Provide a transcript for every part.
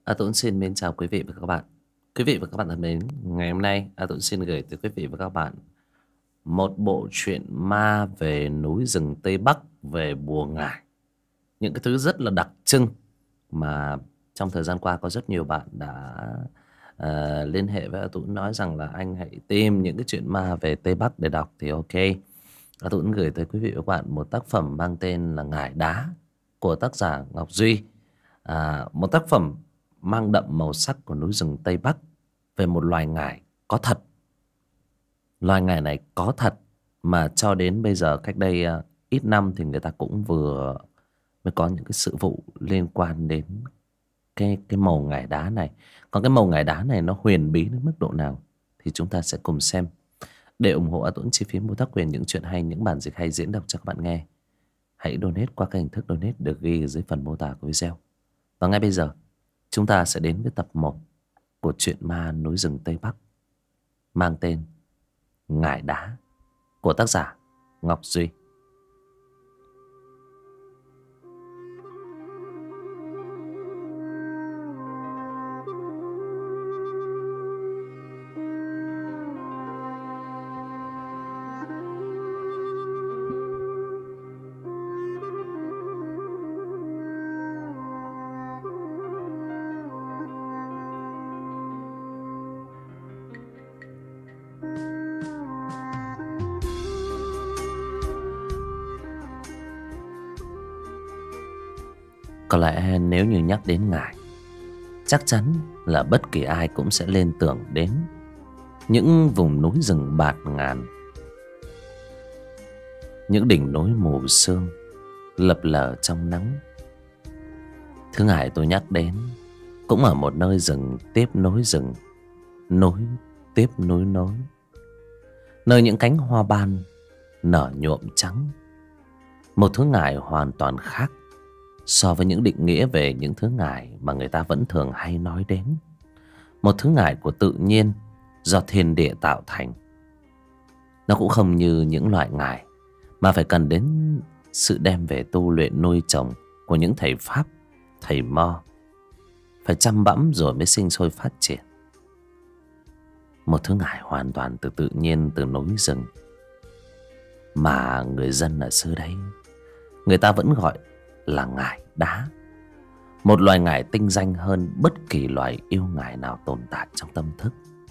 Tuấn xin mến chào quý vị và các bạn. Quý vị và các bạn thân mến, ngày hôm nay Tuấn xin gửi tới quý vị và các bạn một bộ truyện ma về núi rừng Tây Bắc, về bùa ngải. Những cái thứ rất là đặc trưng mà trong thời gian qua có rất nhiều bạn đã liên hệ với Tuấn nói rằng là anh hãy tìm những cái chuyện ma về Tây Bắc để đọc. Thì ok, Tuấn gửi tới quý vị và các bạn một tác phẩm mang tên là Ngải Đá của tác giả Ngọc Duy. Một tác phẩm mang đậm màu sắc của núi rừng Tây Bắc, về một loài ngải có thật. Loài ngải này có thật mà cho đến bây giờ, cách đây ít năm thì người ta cũng vừa mới có những cái sự vụ liên quan đến cái màu ngải đá này. Còn cái màu ngải đá này nó huyền bí đến mức độ nào thì chúng ta sẽ cùng xem. Để ủng hộ Tuấn chi phí mua tác quyền những chuyện hay, những bản dịch hay diễn đọc cho các bạn nghe, hãy donate qua các hình thức donate được ghi ở dưới phần mô tả của video. Và ngay bây giờ chúng ta sẽ đến với tập 1 của truyện ma núi rừng Tây Bắc mang tên Ngải Đá của tác giả Ngọc Duy. Có lẽ nếu như nhắc đến ngải, chắc chắn là bất kỳ ai cũng sẽ liên tưởng đến những vùng núi rừng bạt ngàn, những đỉnh núi mù sương lập lờ trong nắng. Thứ ngải tôi nhắc đến cũng ở một nơi rừng tiếp nối rừng, nối tiếp nối nối, nơi những cánh hoa ban nở nhuộm trắng. Một thứ ngải hoàn toàn khác so với những định nghĩa về những thứ ngải mà người ta vẫn thường hay nói đến. Một thứ ngải của tự nhiên, do thiên địa tạo thành. Nó cũng không như những loại ngải mà phải cần đến sự đem về tu luyện nuôi trồng của những thầy Pháp, thầy Mo, phải chăm bẵm rồi mới sinh sôi phát triển. Một thứ ngải hoàn toàn từ tự nhiên, từ núi rừng, mà người dân ở xứ đấy người ta vẫn gọi là ngải đá. Một loài ngải tinh danh hơn bất kỳ loài yêu ngải nào tồn tại trong tâm thức.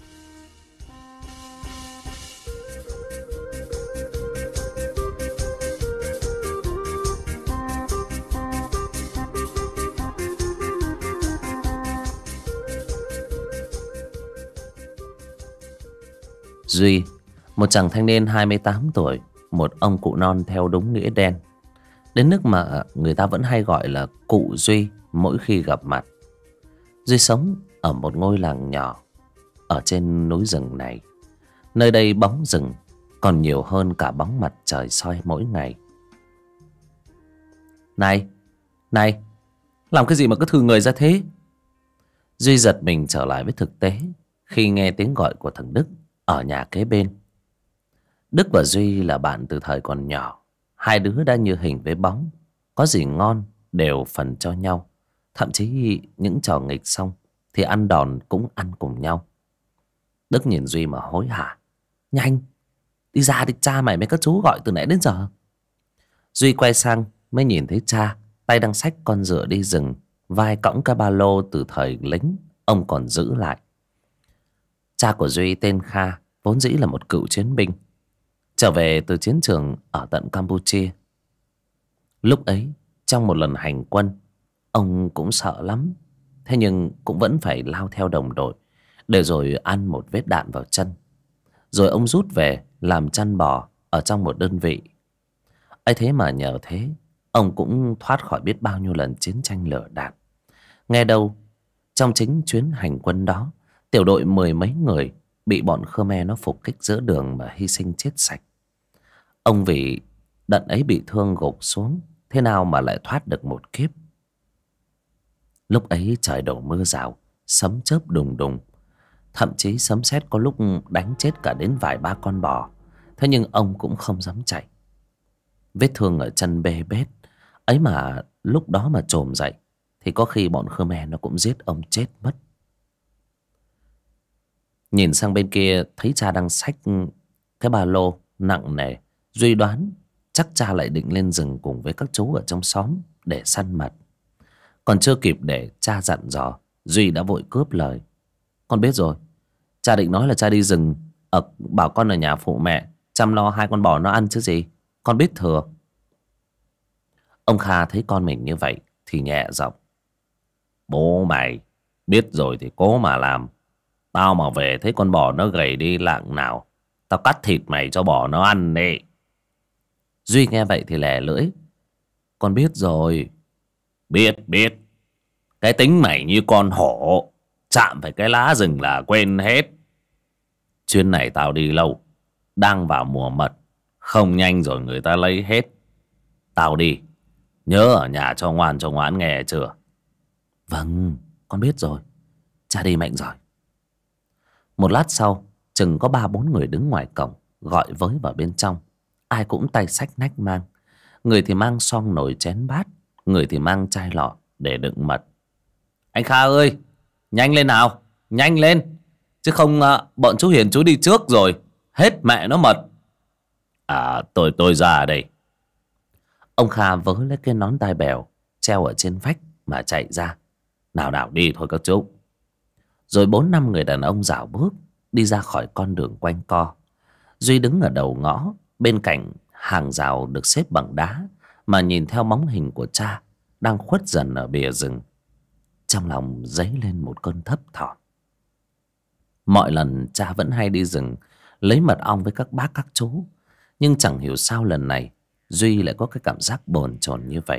Duy, một chàng thanh niên 28 tuổi, một ông cụ non theo đúng nghĩa đen, đến mức mà người ta vẫn hay gọi là cụ Duy mỗi khi gặp mặt. Duy sống ở một ngôi làng nhỏ ở trên núi rừng này. Nơi đây bóng rừng còn nhiều hơn cả bóng mặt trời soi mỗi ngày. Này, này, làm cái gì mà cứ thừ người ra thế? Duy giật mình trở lại với thực tế khi nghe tiếng gọi của thằng Đức ở nhà kế bên. Đức và Duy là bạn từ thời còn nhỏ. Hai đứa đã như hình với bóng, có gì ngon đều phần cho nhau. Thậm chí những trò nghịch xong thì ăn đòn cũng ăn cùng nhau. Đức nhìn Duy mà hối hả: Nhanh, đi ra đi, cha mày mấy các chú gọi từ nãy đến giờ. Duy quay sang mới nhìn thấy cha, tay đang xách con dựa đi rừng, vai cõng cái ba lô từ thời lính ông còn giữ lại. Cha của Duy tên Kha, vốn dĩ là một cựu chiến binh, trở về từ chiến trường ở tận Campuchia. Lúc ấy, trong một lần hành quân, ông cũng sợ lắm. Thế nhưng cũng vẫn phải lao theo đồng đội, để rồi ăn một vết đạn vào chân. Rồi ông rút về làm chăn bò ở trong một đơn vị. ấy thế mà nhờ thế, ông cũng thoát khỏi biết bao nhiêu lần chiến tranh lửa đạn. Nghe đâu, trong chính chuyến hành quân đó, tiểu đội 10 mấy người bị bọn Khmer nó phục kích giữa đường mà hy sinh chết sạch. Ông vì đợt ấy bị thương gục xuống, thế nào mà lại thoát được một kiếp. Lúc ấy trời đổ mưa rào, sấm chớp đùng đùng, thậm chí sấm sét có lúc đánh chết cả đến vài ba con bò. Thế nhưng ông cũng không dám chạy. Vết thương ở chân bê bết ấy mà lúc đó mà trồm dậy thì có khi bọn Khmer nó cũng giết ông chết mất. Nhìn sang bên kia thấy cha đang xách cái ba lô nặng nề, Duy đoán chắc cha lại định lên rừng cùng với các chú ở trong xóm để săn mật. Còn chưa kịp để cha dặn dò, Duy đã vội cướp lời. Con biết rồi, cha định nói là cha đi rừng bảo con ở nhà phụ mẹ chăm lo 2 con bò nó ăn chứ gì. Con biết thừa. Ông Kha thấy con mình như vậy thì nhẹ giọng. Bố mày biết rồi thì cố mà làm. Tao mà về thấy con bò nó gầy đi lạng nào, tao cắt thịt mày cho bò nó ăn đi. Duy nghe vậy thì lè lưỡi. Con biết rồi. Biết. Cái tính mày như con hổ, chạm phải cái lá rừng là quên hết. Chuyến này tao đi lâu, đang vào mùa mật, không nhanh rồi người ta lấy hết. Tao đi, nhớ ở nhà cho ngoan nghe chưa? Vâng, con biết rồi. Cha đi mạnh rồi. Một lát sau, chừng có 3-4 người đứng ngoài cổng gọi với vào bên trong. Ai cũng tay xách nách mang. Người thì mang xoong nồi chén bát, người thì mang chai lọ để đựng mật. Anh Kha ơi, nhanh lên nào, nhanh lên, chứ không bọn chú Hiền chú đi trước rồi, hết mẹ nó mật. À, tôi ra đây. Ông Kha vớ lấy cái nón tai bèo treo ở trên vách mà chạy ra. Nào đi thôi các chú. Rồi 4-5 người đàn ông rảo bước đi ra khỏi con đường quanh co. Duy đứng ở đầu ngõ bên cạnh hàng rào được xếp bằng đá mà nhìn theo bóng hình của cha đang khuất dần ở bìa rừng. Trong lòng dấy lên một cơn thấp thỏm. Mọi lần cha vẫn hay đi rừng lấy mật ong với các bác các chú, nhưng chẳng hiểu sao lần này Duy lại có cái cảm giác bồn chồn như vậy.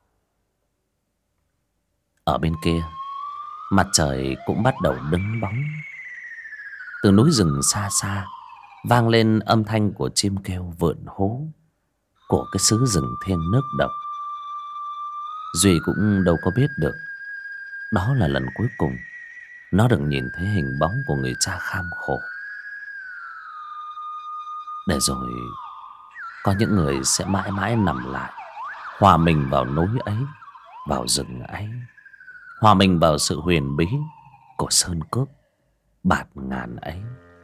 Ở bên kia, mặt trời cũng bắt đầu đứng bóng. Từ núi rừng xa xa vang lên âm thanh của chim kêu vượn hú của cái xứ rừng thiêng nước độc. Duy cũng đâu có biết được đó là lần cuối cùng nó được nhìn thấy hình bóng của người cha kham khổ. Để rồi có những người sẽ mãi mãi nằm lại, hòa mình vào núi ấy, vào rừng ấy, hòa mình vào sự huyền bí của sơn cước bạt ngàn ấy.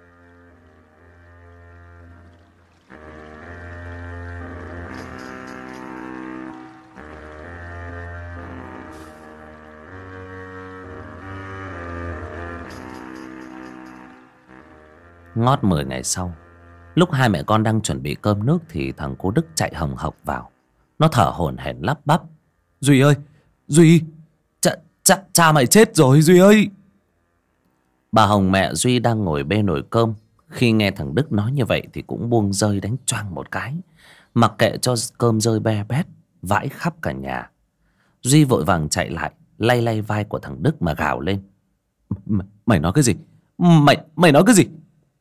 Ngót 10 ngày sau, lúc hai mẹ con đang chuẩn bị cơm nước thì thằng cô Đức chạy hồng hộc vào. Nó thở hổn hển lắp bắp. Duy ơi, Duy, cha mày chết rồi Duy ơi. Bà Hồng mẹ Duy đang ngồi bê nồi cơm, khi nghe thằng Đức nói như vậy thì cũng buông rơi đánh choang một cái, mặc kệ cho cơm rơi be bét vãi khắp cả nhà. Duy vội vàng chạy lại lay lay vai của thằng Đức mà gào lên. Mày nói cái gì? Mày nói cái gì?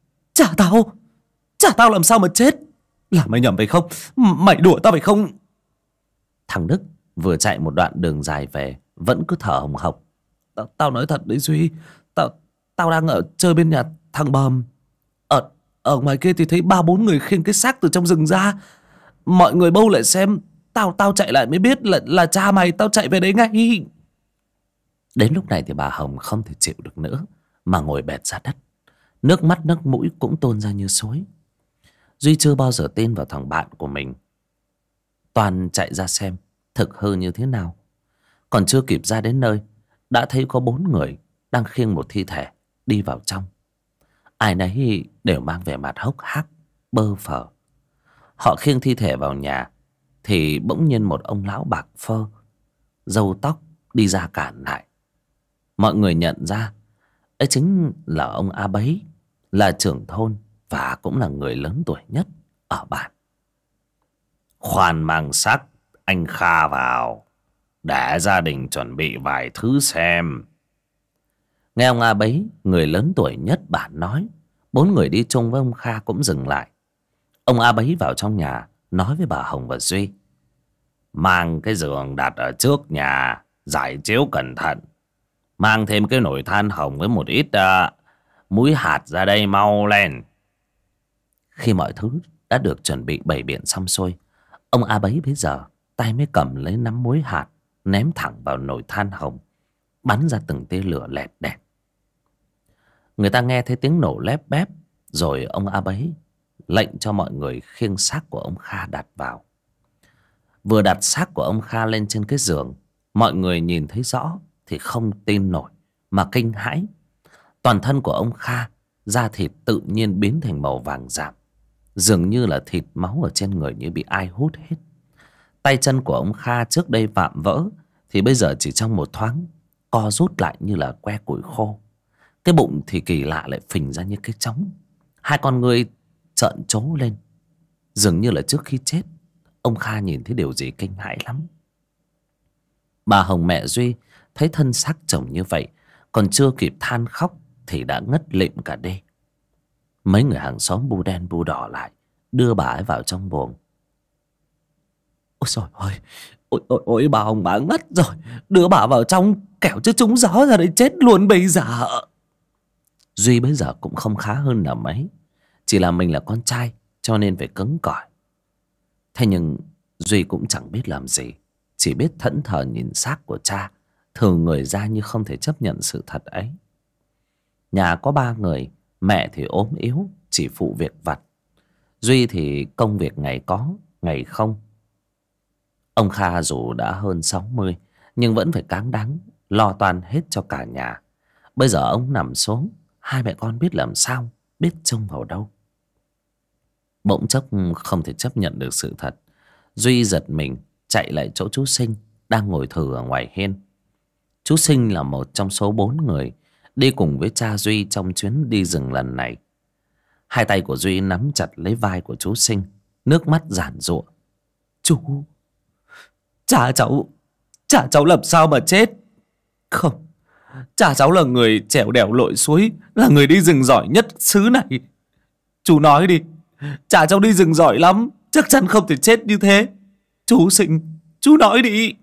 Chả tao làm sao mà chết? Là mày nhầm phải không? Mày đùa tao phải không? Thằng Đức vừa chạy một đoạn đường dài về vẫn cứ thở hồng hộc. Tao nói thật đấy Duy, Tao đang ở chơi bên nhà thằng Bầm. Ở ngoài kia thì thấy 3-4 người khiêng cái xác từ trong rừng ra. Mọi người bâu lại xem. Tao chạy lại mới biết là cha mày. Tao chạy về đấy ngay. Đến lúc này thì bà Hồng không thể chịu được nữa mà ngồi bệt ra đất. Nước mắt nước mũi cũng tuôn ra như suối. Duy chưa bao giờ tin vào thằng bạn của mình. Toàn chạy ra xem thực hư như thế nào. Còn chưa kịp ra đến nơi, đã thấy có 4 người đang khiêng một thi thể đi vào trong. Ai nấy đều mang vẻ mặt hốc hác, bơ phờ. Họ khiêng thi thể vào nhà thì bỗng nhiên một ông lão bạc phơ, râu tóc đi ra cản lại. Mọi người nhận ra ấy chính là ông A Bấy, là trưởng thôn và cũng là người lớn tuổi nhất ở bản. Khoan mang xác anh Kha vào, để gia đình chuẩn bị vài thứ xem. Nghe ông A Bấy, người lớn tuổi nhất bản nói, 4 người đi chung với ông Kha cũng dừng lại. Ông A Bấy vào trong nhà nói với bà Hồng và Duy. Mang cái giường đặt ở trước nhà, rải chiếu cẩn thận. Mang thêm cái nồi than hồng với một ít muối hạt ra đây mau lên. Khi mọi thứ đã được chuẩn bị bày biện xong xuôi, ông A Bấy bây giờ tay mới cầm lấy nắm muối hạt ném thẳng vào nồi than hồng, bắn ra từng tia lửa lẹt đẹt. Người ta nghe thấy tiếng nổ lép bép, rồi ông A Bấy lệnh cho mọi người khiêng xác của ông Kha đặt vào. Vừa đặt xác của ông Kha lên trên cái giường, mọi người nhìn thấy rõ thì không tin nổi mà kinh hãi. Toàn thân của ông Kha, da thịt tự nhiên biến thành màu vàng rạng, dường như là thịt máu ở trên người như bị ai hút hết. Tay chân của ông Kha trước đây vạm vỡ thì bây giờ chỉ trong một thoáng co rút lại như là que củi khô. Cái bụng thì kỳ lạ lại phình ra như cái trống. Hai con ngươi trợn trố lên, dường như là trước khi chết ông Kha nhìn thấy điều gì kinh hãi lắm. Bà Hồng mẹ Duy thấy thân xác chồng như vậy, còn chưa kịp than khóc thì đã ngất lịm cả đi. Mấy người hàng xóm bu đen bu đỏ lại, đưa bà ấy vào trong buồng. Ôi trời ơi, ôi bà Hồng bà ngất rồi, đưa bà vào trong kẻo chứ trúng gió ra đây chết luôn bây giờ. Duy bây giờ cũng không khá hơn là mấy, chỉ là mình là con trai cho nên phải cứng cỏi. Thế nhưng Duy cũng chẳng biết làm gì, chỉ biết thẫn thờ nhìn xác của cha, thừ người ra như không thể chấp nhận sự thật ấy. Nhà có 3 người, mẹ thì ốm yếu, chỉ phụ việc vặt. Duy thì công việc ngày có, ngày không. Ông Kha dù đã hơn 60 nhưng vẫn phải cáng đáng lo toan hết cho cả nhà. Bây giờ ông nằm xuống, hai mẹ con biết làm sao, biết trông vào đâu. Bỗng chốc không thể chấp nhận được sự thật, Duy giật mình chạy lại chỗ chú Sinh đang ngồi thừ ở ngoài hiên. Chú Sinh là một trong số 4 người đi cùng với cha Duy trong chuyến đi rừng lần này. Hai tay của Duy nắm chặt lấy vai của chú Sinh, nước mắt giàn giụa. Chú, cha cháu làm sao mà chết? Không, cha cháu là người trèo đèo lội suối, là người đi rừng giỏi nhất xứ này. Chú nói đi, cha cháu đi rừng giỏi lắm, chắc chắn không thể chết như thế. Chú Sinh, chú nói đi.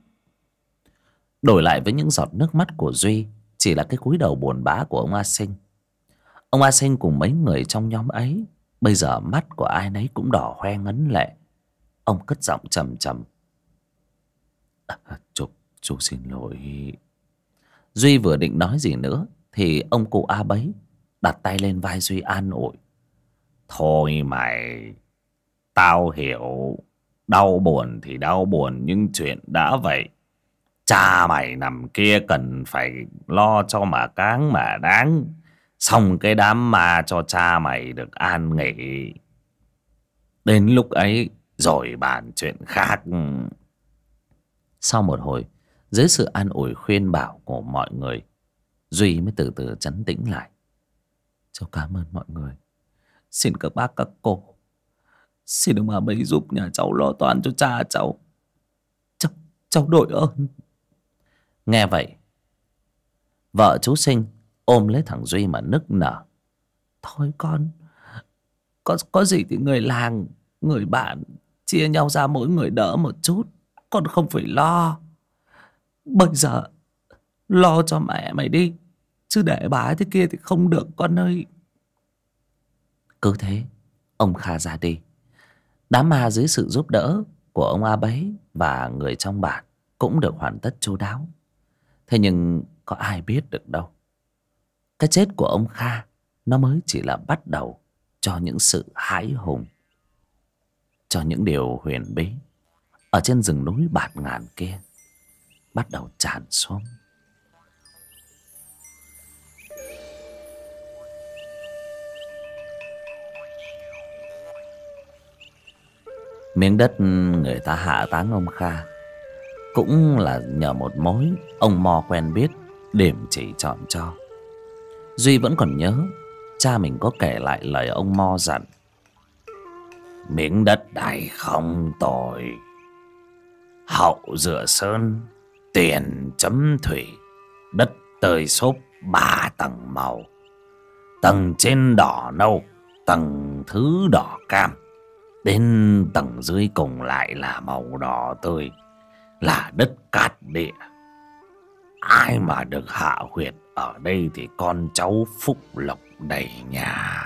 Đổi lại với những giọt nước mắt của Duy chỉ là cái cúi đầu buồn bã của ông A Sinh. Ông A Sinh cùng mấy người trong nhóm ấy bây giờ mắt của ai nấy cũng đỏ hoe ngấn lệ. Ông cất giọng trầm trầm. Chú xin lỗi. Duy vừa định nói gì nữa thì ông cụ A Bấy đặt tay lên vai Duy an ủi. Thôi mày, tao hiểu, đau buồn thì đau buồn, nhưng chuyện đã vậy, cha mày nằm kia cần phải lo cho mà cáng mà đáng. Xong cái đám ma cho cha mày được an nghỉ, đến lúc ấy rồi bàn chuyện khác. Sau một hồi, dưới sự an ủi khuyên bảo của mọi người, Duy mới từ từ trấn tĩnh lại. Cháu cảm ơn mọi người. Xin các bác các cô, xin ông bà bấy giúp nhà cháu lo toan cho cha cháu. Cháu đội ơn. Nghe vậy, vợ chú Sinh ôm lấy thằng Duy mà nức nở. Thôi con, có gì thì người làng, người bạn chia nhau ra mỗi người đỡ một chút, con không phải lo. Bây giờ lo cho mẹ mày đi, chứ để bà ấy thế kia thì không được con ơi. Cứ thế ông Kha ra đi. Đám ma dưới sự giúp đỡ của ông A Bấy và người trong bản cũng được hoàn tất chu đáo. Thế nhưng có ai biết được đâu, cái chết của ông Kha nó mới chỉ là bắt đầu cho những sự hãi hùng, cho những điều huyền bí ở trên rừng núi bạt ngàn kia bắt đầu tràn xuống. Miếng đất người ta hạ táng ông Kha cũng là nhờ một mối ông Mo quen biết điểm chỉ chọn cho. Duy vẫn còn nhớ cha mình có kể lại lời ông Mo dặn. Miếng đất này không tồi, hậu dựa sơn, tiền chấm thủy, đất tơi xốp 3 tầng màu. Tầng trên đỏ nâu, tầng thứ đỏ cam, đến tầng dưới cùng lại là màu đỏ tươi, là đất cát địa. Ai mà được hạ huyệt ở đây thì con cháu phúc lộc đầy nhà.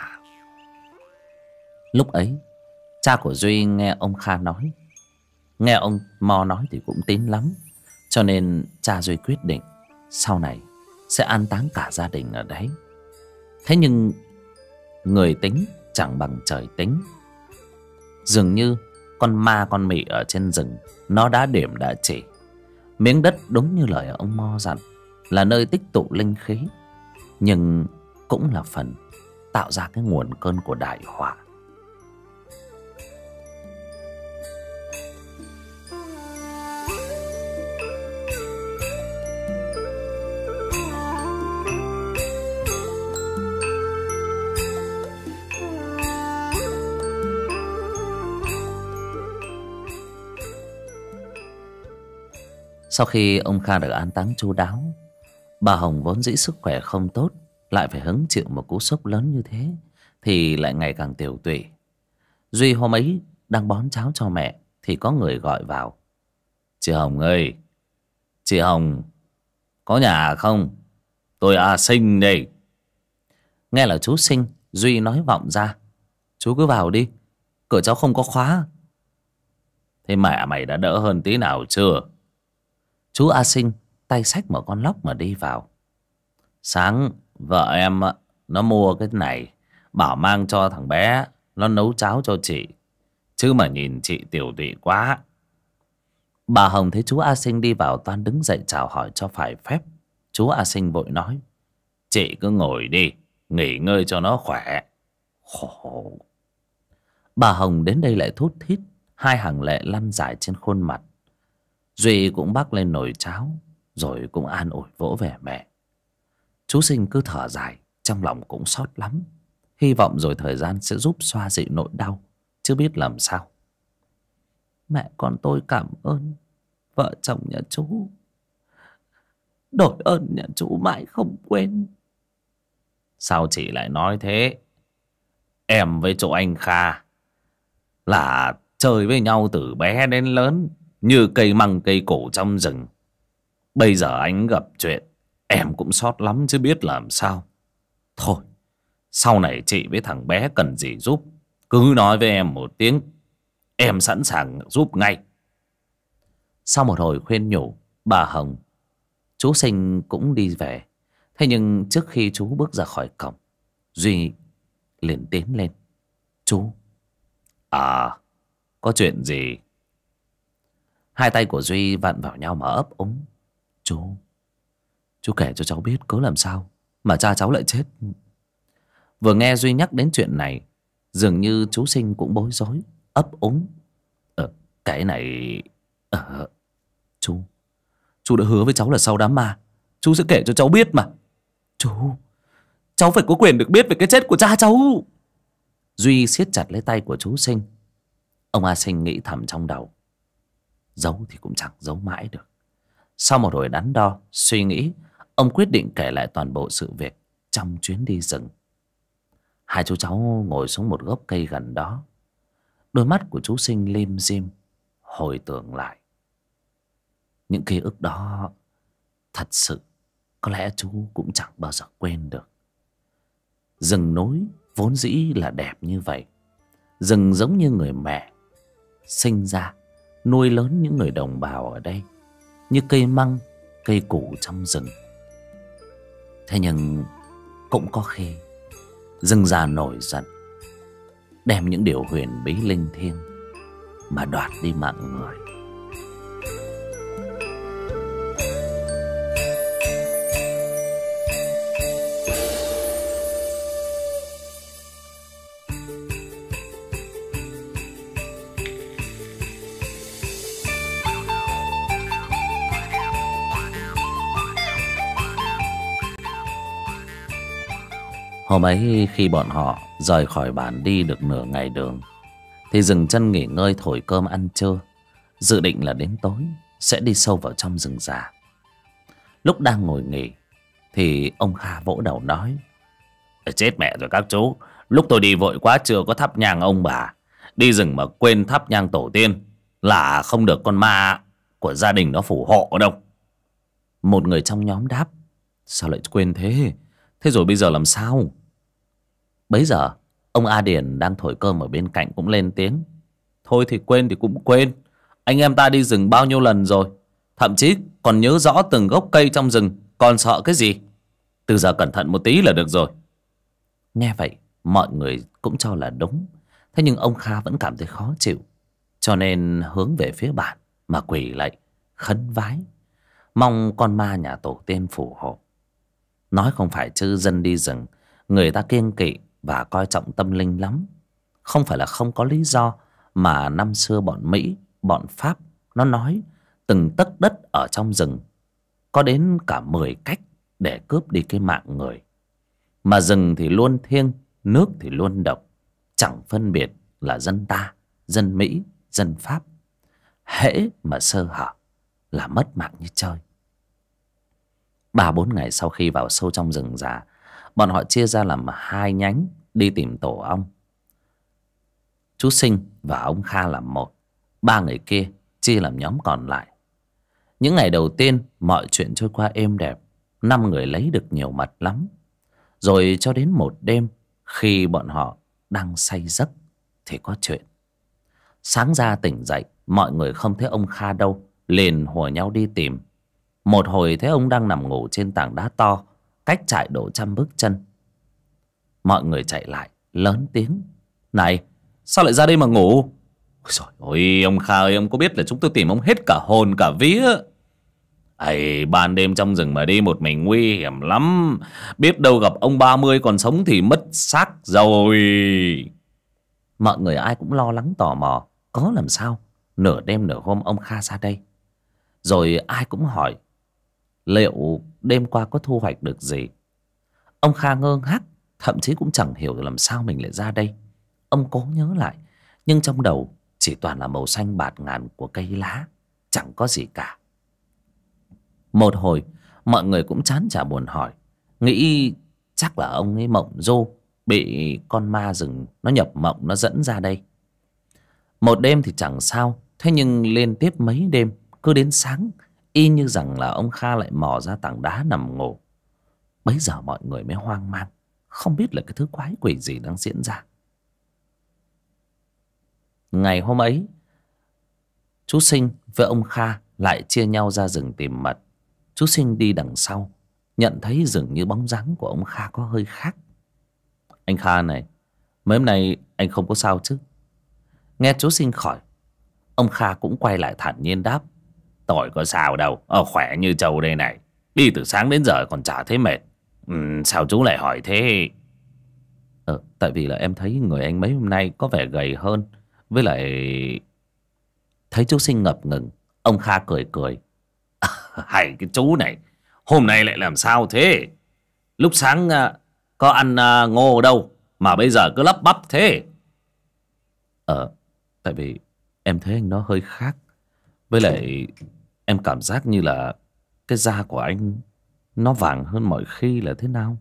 Lúc ấy cha của Duy nghe ông Kha nói, nghe ông Mo nói thì cũng tín lắm, Cho nên cha Duy quyết định sau này sẽ an táng cả gia đình ở đấy. Thế nhưng người tính chẳng bằng trời tính. Dường như con ma con mị ở trên rừng nó đã điểm đã chỉ. Miếng đất đúng như lời ông Mo dặn là nơi tích tụ linh khí, nhưng cũng là phần tạo ra cái nguồn cơn của đại họa. Sau khi ông Kha được an táng chu đáo, bà Hồng vốn dĩ sức khỏe không tốt, lại phải hứng chịu một cú sốc lớn như thế thì lại ngày càng tiều tụy. Duy hôm ấy đang bón cháo cho mẹ thì có người gọi vào. Chị Hồng ơi, chị Hồng có nhà không? Tôi A Sinh đây. Nghe là chú Sinh, Duy nói vọng ra. Chú cứ vào đi, cửa cháu không có khóa. Thế mẹ mày đã đỡ hơn tí nào chưa? Chú A Sinh tay xách một con lóc mà đi vào. Sáng vợ em nó mua cái này, bảo mang cho thằng bé nó nấu cháo cho chị, chứ mà nhìn chị tiểu tụy quá. Bà Hồng thấy chú A Sinh đi vào toan đứng dậy chào hỏi cho phải phép. Chú A Sinh vội nói: Chị cứ ngồi đi, nghỉ ngơi cho nó khỏe. Khổ. Bà Hồng đến đây lại thút thít, hai hàng lệ lăn dài trên khuôn mặt. Duy cũng bắc lên nồi cháo, rồi cũng an ủi vỗ về mẹ. Chú Sinh cứ thở dài, trong lòng cũng xót lắm. Hy vọng rồi thời gian sẽ giúp xoa dịu nỗi đau, chứ biết làm sao. Mẹ con tôi cảm ơn vợ chồng nhà chú, đổi ơn nhà chú mãi không quên. Sao chị lại nói thế? Em với chỗ anh Kha là chơi với nhau từ bé đến lớn, như cây măng cây cổ trong rừng. Bây giờ anh gặp chuyện, em cũng xót lắm chứ biết làm sao. Thôi, sau này chị với thằng bé cần gì giúp, cứ nói với em một tiếng, em sẵn sàng giúp ngay. Sau một hồi khuyên nhủ, bà Hồng, chú Sinh cũng đi về. Thế nhưng trước khi chú bước ra khỏi cổng, Duy liền tiến lên. Chú. Có chuyện gì? Hai tay của Duy vặn vào nhau mà ấp úng. Chú kể cho cháu biết cớ làm sao mà cha cháu lại chết. Vừa nghe Duy nhắc đến chuyện này, dường như chú Sinh cũng bối rối, ấp úng. Cái này... Chú đã hứa với cháu là sau đám ma chú sẽ kể cho cháu biết mà. Cháu phải có quyền được biết về cái chết của cha cháu. Duy siết chặt lấy tay của chú Sinh. Ông A Sinh nghĩ thầm trong đầu, giấu thì cũng chẳng giấu mãi được. Sau một hồi đắn đo suy nghĩ, ông quyết định kể lại toàn bộ sự việc trong chuyến đi rừng. Hai chú cháu ngồi xuống một gốc cây gần đó. Đôi mắt của chú Sinh lim dim hồi tưởng lại những ký ức đó. Thật sự có lẽ chú cũng chẳng bao giờ quên được. Rừng núi vốn dĩ là đẹp như vậy. Rừng giống như người mẹ sinh ra nuôi lớn những người đồng bào ở đây, như cây măng cây củ trong rừng. Thế nhưng cũng có khi rừng già nổi giận, đem những điều huyền bí linh thiêng mà đoạt đi mạng người. Hôm ấy khi bọn họ rời khỏi bản đi được nửa ngày đường thì dừng chân nghỉ ngơi thổi cơm ăn trưa, dự định là đến tối sẽ đi sâu vào trong rừng già. Lúc đang ngồi nghỉ thì ông Kha vỗ đầu nói: Chết mẹ rồi các chú, lúc tôi đi vội quá chưa có thắp nhang ông bà. Đi rừng mà quên thắp nhang tổ tiên là không được con ma của gia đình nó phù hộ đâu. Một người trong nhóm đáp: Sao lại quên thế? Thế rồi bây giờ làm sao? Bấy giờ ông A Điền đang thổi cơm ở bên cạnh cũng lên tiếng: Thôi thì quên thì cũng quên, anh em ta đi rừng bao nhiêu lần rồi, Thậm chí còn nhớ rõ từng gốc cây trong rừng. Còn sợ cái gì? Từ giờ cẩn thận một tí là được rồi. Nghe vậy mọi người cũng cho là đúng. Thế nhưng ông Kha vẫn cảm thấy khó chịu, cho nên hướng về phía bản mà quỳ lạy khấn vái, mong con ma nhà tổ tiên phù hộ. Nói không phải chứ dân đi rừng người ta kiêng kỵ và coi trọng tâm linh lắm. Không phải là không có lý do mà năm xưa bọn Mỹ, bọn Pháp nó nói từng tấc đất ở trong rừng có đến cả 10 cách để cướp đi cái mạng người. Mà rừng thì luôn thiêng, nước thì luôn độc, chẳng phân biệt là dân ta, dân Mỹ, dân Pháp. Hễ mà sơ hở là mất mạng như chơi. 3-4 ngày sau khi vào sâu trong rừng già, bọn họ chia ra làm 2 nhánh đi tìm tổ ong. Chú Sinh và ông Kha làm một, 3 người kia chia làm nhóm còn lại. Những ngày đầu tiên mọi chuyện trôi qua êm đẹp, 5 người lấy được nhiều mật lắm. Rồi cho đến một đêm, khi bọn họ đang say giấc thì có chuyện. Sáng ra tỉnh dậy, mọi người không thấy ông Kha đâu, liền hùa nhau đi tìm. Một hồi thấy ông đang nằm ngủ trên tảng đá to, cách trại độ 100 bước chân. Mọi người chạy lại lớn tiếng: "Này, sao lại ra đây mà ngủ?" "Trời ơi ông Kha ơi, ông có biết là chúng tôi tìm ông hết cả hồn cả vía. Ây, ban đêm trong rừng mà đi một mình nguy hiểm lắm. Biết đâu gặp ông 30 còn sống thì mất xác rồi." Mọi người ai cũng lo lắng tò mò, có làm sao nửa đêm nửa hôm ông Kha ra đây. Rồi ai cũng hỏi liệu đêm qua có thu hoạch được gì. Ông Kha ngơ ngác, thậm chí cũng chẳng hiểu làm sao mình lại ra đây. Ông cố nhớ lại, nhưng trong đầu chỉ toàn là màu xanh bạt ngàn của cây lá, chẳng có gì cả. Một hồi mọi người cũng chán chả buồn hỏi, nghĩ chắc là ông ấy mộng du, bị con ma rừng nó nhập mộng nó dẫn ra đây. Một đêm thì chẳng sao, thế nhưng liên tiếp mấy đêm, cứ đến sáng y như rằng là ông Kha lại mò ra tảng đá nằm ngủ. Bấy giờ mọi người mới hoang mang, không biết là cái thứ quái quỷ gì đang diễn ra. Ngày hôm ấy, chú Sinh với ông Kha lại chia nhau ra rừng tìm mật. Chú Sinh đi đằng sau, nhận thấy dường như bóng dáng của ông Kha có hơi khác. "Anh Kha này, mấy hôm nay anh không có sao chứ?" Nghe chú Sinh khỏi, ông Kha cũng quay lại thản nhiên đáp: "Tôi có sao đâu, khỏe như trâu đây này. Đi từ sáng đến giờ còn chả thấy mệt. Sao chú lại hỏi thế?" Tại vì là em thấy người anh mấy hôm nay có vẻ gầy hơn. Với lại..." Thấy chú Sinh ngập ngừng, ông Kha cười cười: "Hay cái chú này, hôm nay lại làm sao thế? Lúc sáng có ăn ngô đâu mà bây giờ cứ lắp bắp thế?" Tại vì em thấy anh nó hơi khác. Với lại em cảm giác như là cái da của anh nó vàng hơn mọi khi là thế nào?"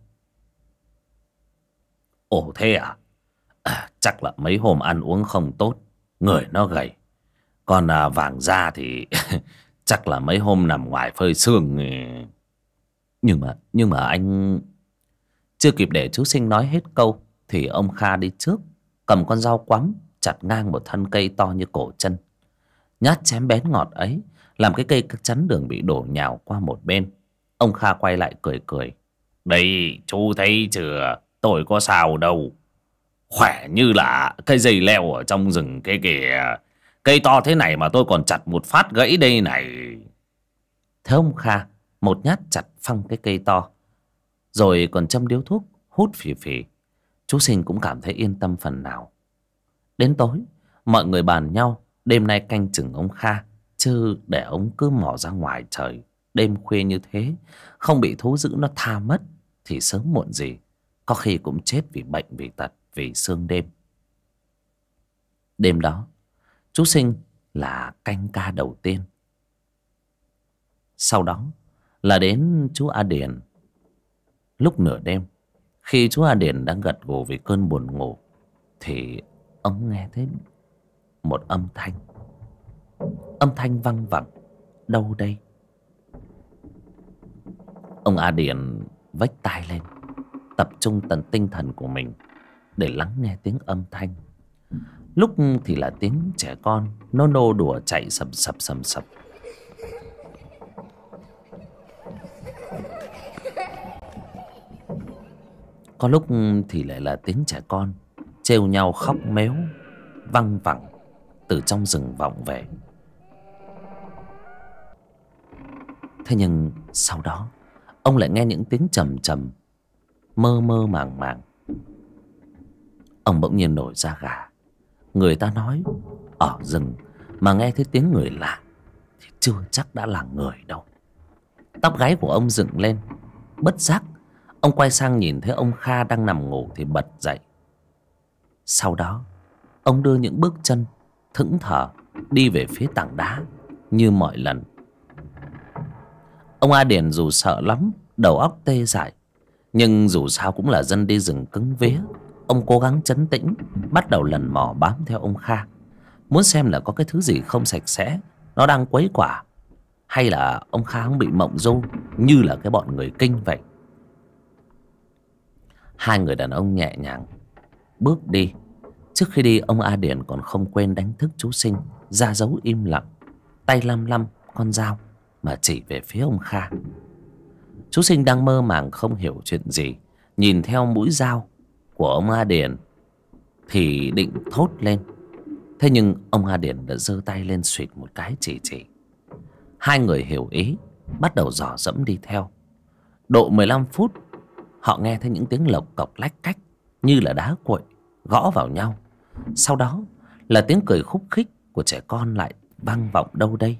"Ồ thế à? Chắc là mấy hôm ăn uống không tốt, người nó gầy. Còn vàng da thì chắc là mấy hôm nằm ngoài phơi sương." Nhưng mà anh..." Chưa kịp để chú Sinh nói hết câu thì ông Kha đi trước, cầm con dao quắm chặt ngang một thân cây to như cổ chân. Nhát chém bén ngọt ấy làm cái cây chắn đường bị đổ nhào qua một bên. Ông Kha quay lại cười cười: "Đây chú thấy chưa, tôi có sao đâu. Khỏe như là cây dây leo ở trong rừng cái kìa. Cây to thế này mà tôi còn chặt một phát gãy đây này." Thế ông Kha một nhát chặt phăng cái cây to, rồi còn châm điếu thuốc hút phì phì. Chú Sinh cũng cảm thấy yên tâm phần nào. Đến tối mọi người bàn nhau đêm nay canh chừng ông Kha, chứ để ông cứ mò ra ngoài trời đêm khuya như thế, không bị thú dữ nó tha mất thì sớm muộn gì có khi cũng chết vì bệnh, vì tật, vì sương đêm. Đêm đó chú Sinh là canh ca đầu tiên. Sau đó là đến chú A Điền. Lúc nửa đêm, khi chú A Điền đang gật gù vì cơn buồn ngủ, thì ông nghe thấy một âm thanh. Âm thanh văng vẳng đâu đây? Ông A Điền vếch tai lên, tập trung tận tinh thần của mình để lắng nghe tiếng âm thanh. Lúc thì là tiếng trẻ con nó nô đùa chạy sầm sập sầm sập. Có lúc thì lại là tiếng trẻ con trêu nhau khóc mếu văng vẳng từ trong rừng vọng về. Thế nhưng sau đó ông lại nghe những tiếng trầm trầm, mơ mơ màng màng. Ông bỗng nhiên nổi da gà. Người ta nói ở rừng mà nghe thấy tiếng người lạ thì chưa chắc đã là người đâu. Tóc gáy của ông dựng lên. Bất giác ông quay sang nhìn thấy ông Kha đang nằm ngủ thì bật dậy. Sau đó ông đưa những bước chân thẫn thờ đi về phía tảng đá như mọi lần. Ông A Điền dù sợ lắm, đầu óc tê dại, nhưng dù sao cũng là dân đi rừng cứng vía. Ông cố gắng trấn tĩnh, bắt đầu lần mò bám theo ông Kha, muốn xem là có cái thứ gì không sạch sẽ nó đang quấy quả, hay là ông Kha không bị mộng du như là cái bọn người kinh vậy. Hai người đàn ông nhẹ nhàng bước đi. Trước khi đi, ông A Điền còn không quên đánh thức chú Sinh ra dấu im lặng, tay lăm lăm con dao mà chỉ về phía ông Kha. Chú Sinh đang mơ màng không hiểu chuyện gì, nhìn theo mũi dao của ông A Điền thì định thốt lên. Thế nhưng ông A Điền đã giơ tay lên xuỵt một cái chỉ. Hai người hiểu ý, bắt đầu dò dẫm đi theo. Độ 15 phút, họ nghe thấy những tiếng lộc cọc lách cách như là đá cuội gõ vào nhau. Sau đó là tiếng cười khúc khích của trẻ con lại vang vọng đâu đây.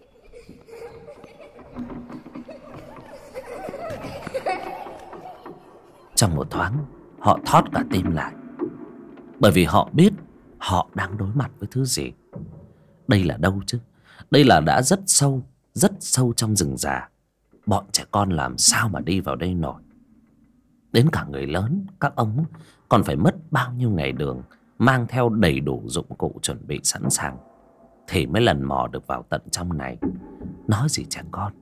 Trong một thoáng, họ thót cả tim lại, bởi vì họ biết họ đang đối mặt với thứ gì. Đây là đâu chứ? Đây là đã rất sâu trong rừng già. Bọn trẻ con làm sao mà đi vào đây nổi? Đến cả người lớn, các ông còn phải mất bao nhiêu ngày đường, mang theo đầy đủ dụng cụ chuẩn bị sẵn sàng, thì mới lần mò được vào tận trong này. Nói gì trẻ con.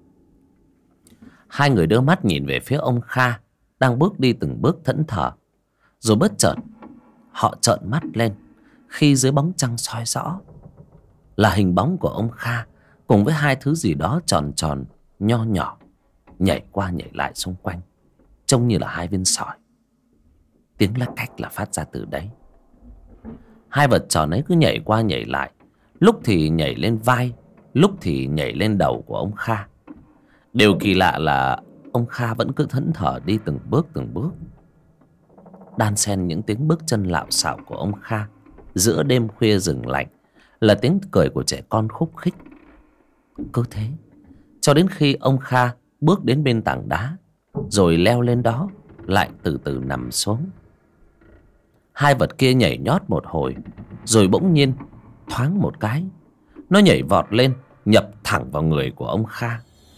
Hai người đưa mắt nhìn về phía ông Kha đang bước đi từng bước thẫn thờ. Rồi bất chợt họ trợn mắt lên khi dưới bóng trăng soi rõ là hình bóng của ông Kha cùng với hai thứ gì đó tròn tròn nho nhỏ nhảy qua nhảy lại xung quanh, trông như là hai viên sỏi. Tiếng lách cách là phát ra từ đấy. Hai vật tròn ấy cứ nhảy qua nhảy lại, lúc thì nhảy lên vai, lúc thì nhảy lên đầu của ông Kha. Điều kỳ lạ là ông Kha vẫn cứ thẫn thờ đi từng bước. Đan xen những tiếng bước chân lạo xạo của ông Kha giữa đêm khuya rừng lạnh là tiếng cười của trẻ con khúc khích. Cứ thế cho đến khi ông Kha bước đến bên tảng đá, rồi leo lên đó lại từ từ nằm xuống. Hai vật kia nhảy nhót một hồi, rồi bỗng nhiên thoáng một cái, nó nhảy vọt lên, nhập thẳng vào người của ông Kha.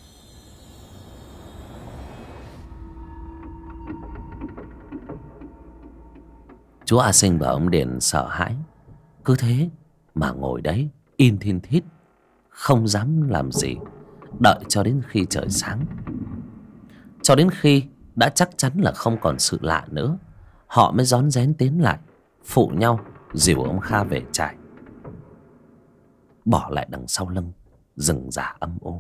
Chú A Sinh và ông Điền sợ hãi, cứ thế mà ngồi đấy im thiên thít, không dám làm gì, đợi cho đến khi trời sáng. Cho đến khi đã chắc chắn là không còn sự lạ nữa, họ mới rón rén tiến lại, phụ nhau dìu ông Kha về trại, bỏ lại đằng sau lưng rừng già âm u.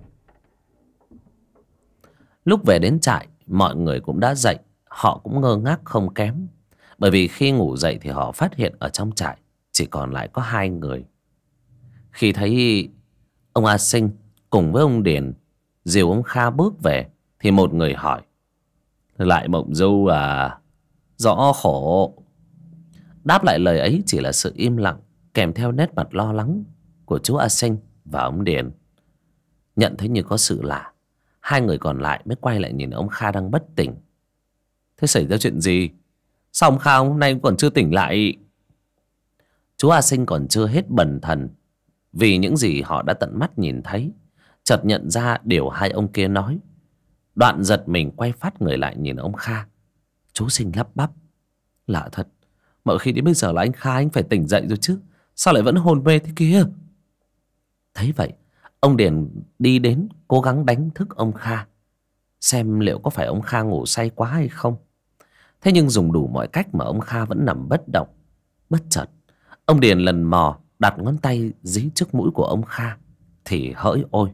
Lúc về đến trại, mọi người cũng đã dậy. Họ cũng ngơ ngác không kém, bởi vì khi ngủ dậy thì họ phát hiện ở trong trại chỉ còn lại có hai người. Khi thấy ông A Sinh cùng với ông Điền dìu ông Kha bước về, thì một người hỏi: "Lại mộng du à? Rõ khổ." Đáp lại lời ấy chỉ là sự im lặng kèm theo nét mặt lo lắng của chú A Sinh và ông Điền. Nhận thấy như có sự lạ, hai người còn lại mới quay lại nhìn ông Kha đang bất tỉnh. "Thế xảy ra chuyện gì? Sao ông Kha hôm nay cũng còn chưa tỉnh lại?" Chú A Sinh còn chưa hết bần thần vì những gì họ đã tận mắt nhìn thấy, chợt nhận ra điều hai ông kia nói. Đoạn giật mình quay phát người lại nhìn ông Kha. Chú Sinh lắp bắp: "Lạ thật, mọi khi đến bây giờ là anh Kha anh phải tỉnh dậy rồi chứ, sao lại vẫn hôn mê thế kia?" Thấy vậy, ông Điền đi đến cố gắng đánh thức ông Kha, xem liệu có phải ông Kha ngủ say quá hay không. Thế nhưng dùng đủ mọi cách mà ông Kha vẫn nằm bất động. Bất chợt, ông Điền lần mò đặt ngón tay dí trước mũi của ông Kha thì hỡi ôi,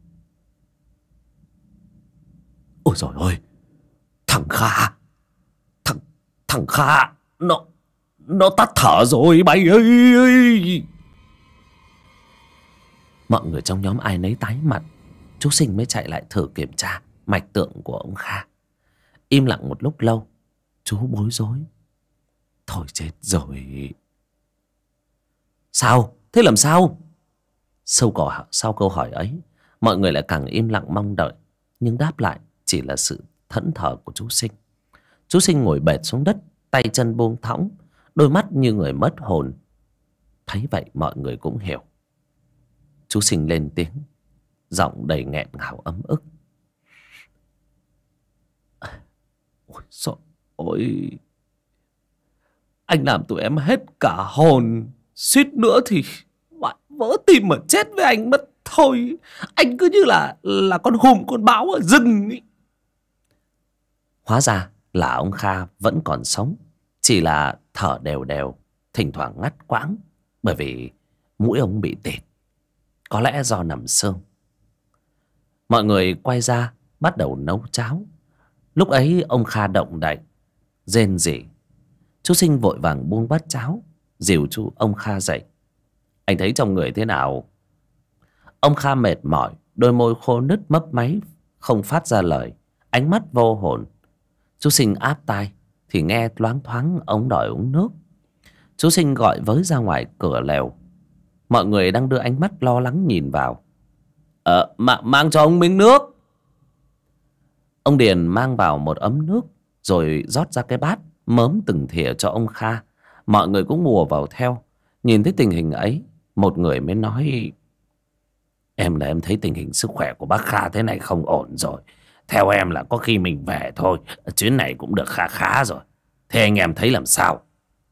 ôi trời ơi, thằng Kha Thằng Kha nó tắt thở rồi bay ơi. Mọi người trong nhóm ai nấy tái mặt. Chú Sinh mới chạy lại thử kiểm tra mạch tượng của ông Kha. Im lặng một lúc lâu, chú bối rối. Thôi chết rồi. Sao? Thế làm sao? Sau câu hỏi ấy, mọi người lại càng im lặng mong đợi. Nhưng đáp lại chỉ là sự thẫn thờ của chú Sinh. Chú Sinh ngồi bệt xuống đất, tay chân buông thõng, đôi mắt như người mất hồn. Thấy vậy mọi người cũng hiểu. Chú Sinh lên tiếng, giọng đầy nghẹn ngào ấm ức. Ôi trời ơi, anh làm tụi em hết cả hồn, suýt nữa thì vỡ tim mà chết với anh mất thôi. Anh cứ như là con hùm con báo ở rừng ấy. Hóa ra là ông Kha vẫn còn sống, chỉ là thở đều đều, thỉnh thoảng ngắt quãng, bởi vì mũi ông bị tịt, có lẽ do nằm sương. Mọi người quay ra bắt đầu nấu cháo. Lúc ấy ông Kha động đậy, rên rỉ. Chú Sinh vội vàng buông bát cháo, dìu ông Kha dậy. Anh thấy trong người thế nào? Ông Kha mệt mỏi, đôi môi khô nứt mấp máy, không phát ra lời, ánh mắt vô hồn. Chú Sinh áp tai thì nghe loáng thoáng ông đòi uống nước. Chú Sinh gọi với ra ngoài cửa lều. Mọi người đang đưa ánh mắt lo lắng nhìn vào. Mang cho ông miếng nước. Ông Điền mang vào một ấm nước, rồi rót ra cái bát, mớm từng thìa cho ông Kha. Mọi người cũng ùa vào theo. Nhìn thấy tình hình ấy, một người mới nói: Em thấy tình hình sức khỏe của bác Kha thế này không ổn rồi. Theo em là có khi mình về thôi, chuyến này cũng được khá khá rồi. Thế anh em thấy làm sao?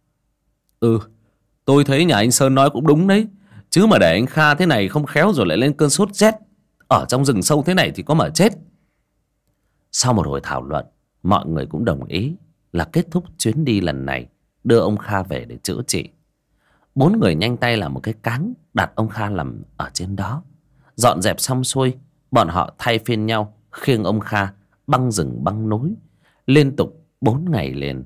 Tôi thấy nhà anh Sơn nói cũng đúng đấy. Chứ mà để anh Kha thế này không khéo rồi lại lên cơn sốt rét ở trong rừng sâu thế này thì có mà chết. Sau một hồi thảo luận, mọi người cũng đồng ý là kết thúc chuyến đi lần này, đưa ông Kha về để chữa trị. 4 người nhanh tay làm một cái cáng, đặt ông Kha nằm ở trên đó. Dọn dẹp xong xuôi, bọn họ thay phiên nhau khiêng ông Kha băng rừng băng núi, liên tục 4 ngày liền.